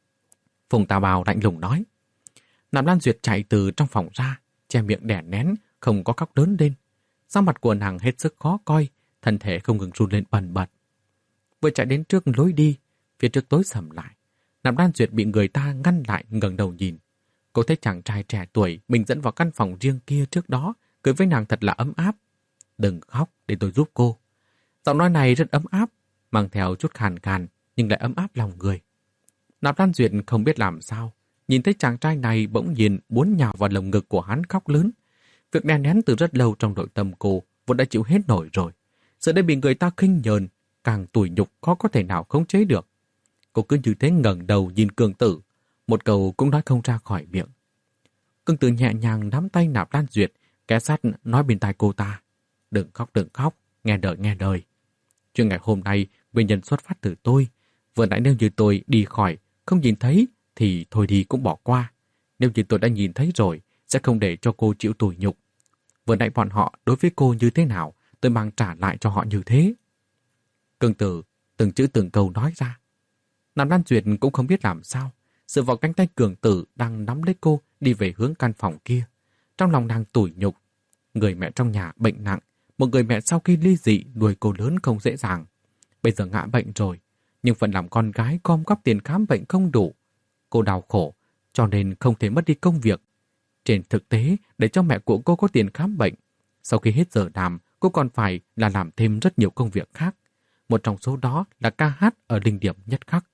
Phùng Tà Bào lạnh lùng nói. Nạp Lan Duyệt chạy từ trong phòng ra, che miệng đè nén, không có khóc lớn lên. Sắc mặt của nàng hết sức khó coi, thân thể không ngừng run lên bần bật. Vừa chạy đến trước lối đi, phía trước tối sầm lại. Nạp Lan Duyệt bị người ta ngăn lại ngẩng đầu nhìn. Cô thấy chàng trai trẻ tuổi mình dẫn vào căn phòng riêng kia trước đó, cười với nàng thật là ấm áp. Đừng khóc để tôi giúp cô. Giọng nói này rất ấm áp, mang theo chút khàn khàn nhưng lại ấm áp lòng người. Nạp Lan Duyệt không biết làm sao, nhìn thấy chàng trai này bỗng nhiên muốn nhào vào lồng ngực của hắn khóc lớn. Việc đè nén từ rất lâu trong nội tâm cô vốn đã chịu hết nổi rồi. Giờ đây bị người ta khinh nhờn, càng tủi nhục khó có thể nào khống chế được. Cô cứ như thế ngẩng đầu nhìn Cường Tử, một câu cũng nói không ra khỏi miệng. Cường Tử nhẹ nhàng nắm tay Nạp Lan Duyệt, ghé sát nói bên tai cô ta. Đừng khóc, đừng khóc, nghe đời, nghe đời. Chuyện ngày hôm nay nguyên nhân xuất phát từ tôi. Vừa nãy nếu như tôi đi khỏi, không nhìn thấy, thì thôi đi cũng bỏ qua. Nếu như tôi đã nhìn thấy rồi, sẽ không để cho cô chịu tủi nhục. Vừa nãy bọn họ đối với cô như thế nào, tôi mang trả lại cho họ như thế. Cường Tử từng chữ từng câu nói ra. Nạp Lan Duyệt cũng không biết làm sao, dựa vào cánh tay Cường Tử đang nắm lấy cô đi về hướng căn phòng kia. Trong lòng nàng tủi nhục. Người mẹ trong nhà bệnh nặng, một người mẹ sau khi ly dị nuôi cô lớn không dễ dàng. Bây giờ ngã bệnh rồi, nhưng phần làm con gái gom góp tiền khám bệnh không đủ. Cô đau khổ, cho nên không thể mất đi công việc. Trên thực tế, để cho mẹ của cô có tiền khám bệnh, sau khi hết giờ làm, cô còn phải là làm thêm rất nhiều công việc khác. Một trong số đó là ca hát ở đỉnh điểm nhất khắc.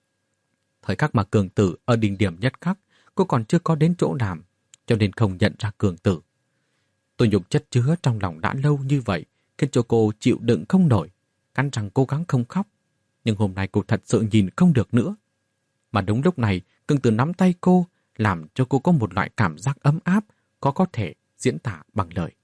Thời khắc mà Cường Tử ở đỉnh điểm nhất khắc, cô còn chưa có đến chỗ làm, cho nên không nhận ra Cường Tử. Tôi nhục chất chứa trong lòng đã lâu như vậy, khiến cho cô chịu đựng không nổi, cắn răng cố gắng không khóc. Nhưng hôm nay cô thật sự nhìn không được nữa. Mà đúng lúc này, Cường Tử nắm tay cô, làm cho cô có một loại cảm giác ấm áp, có có thể diễn tả bằng lời.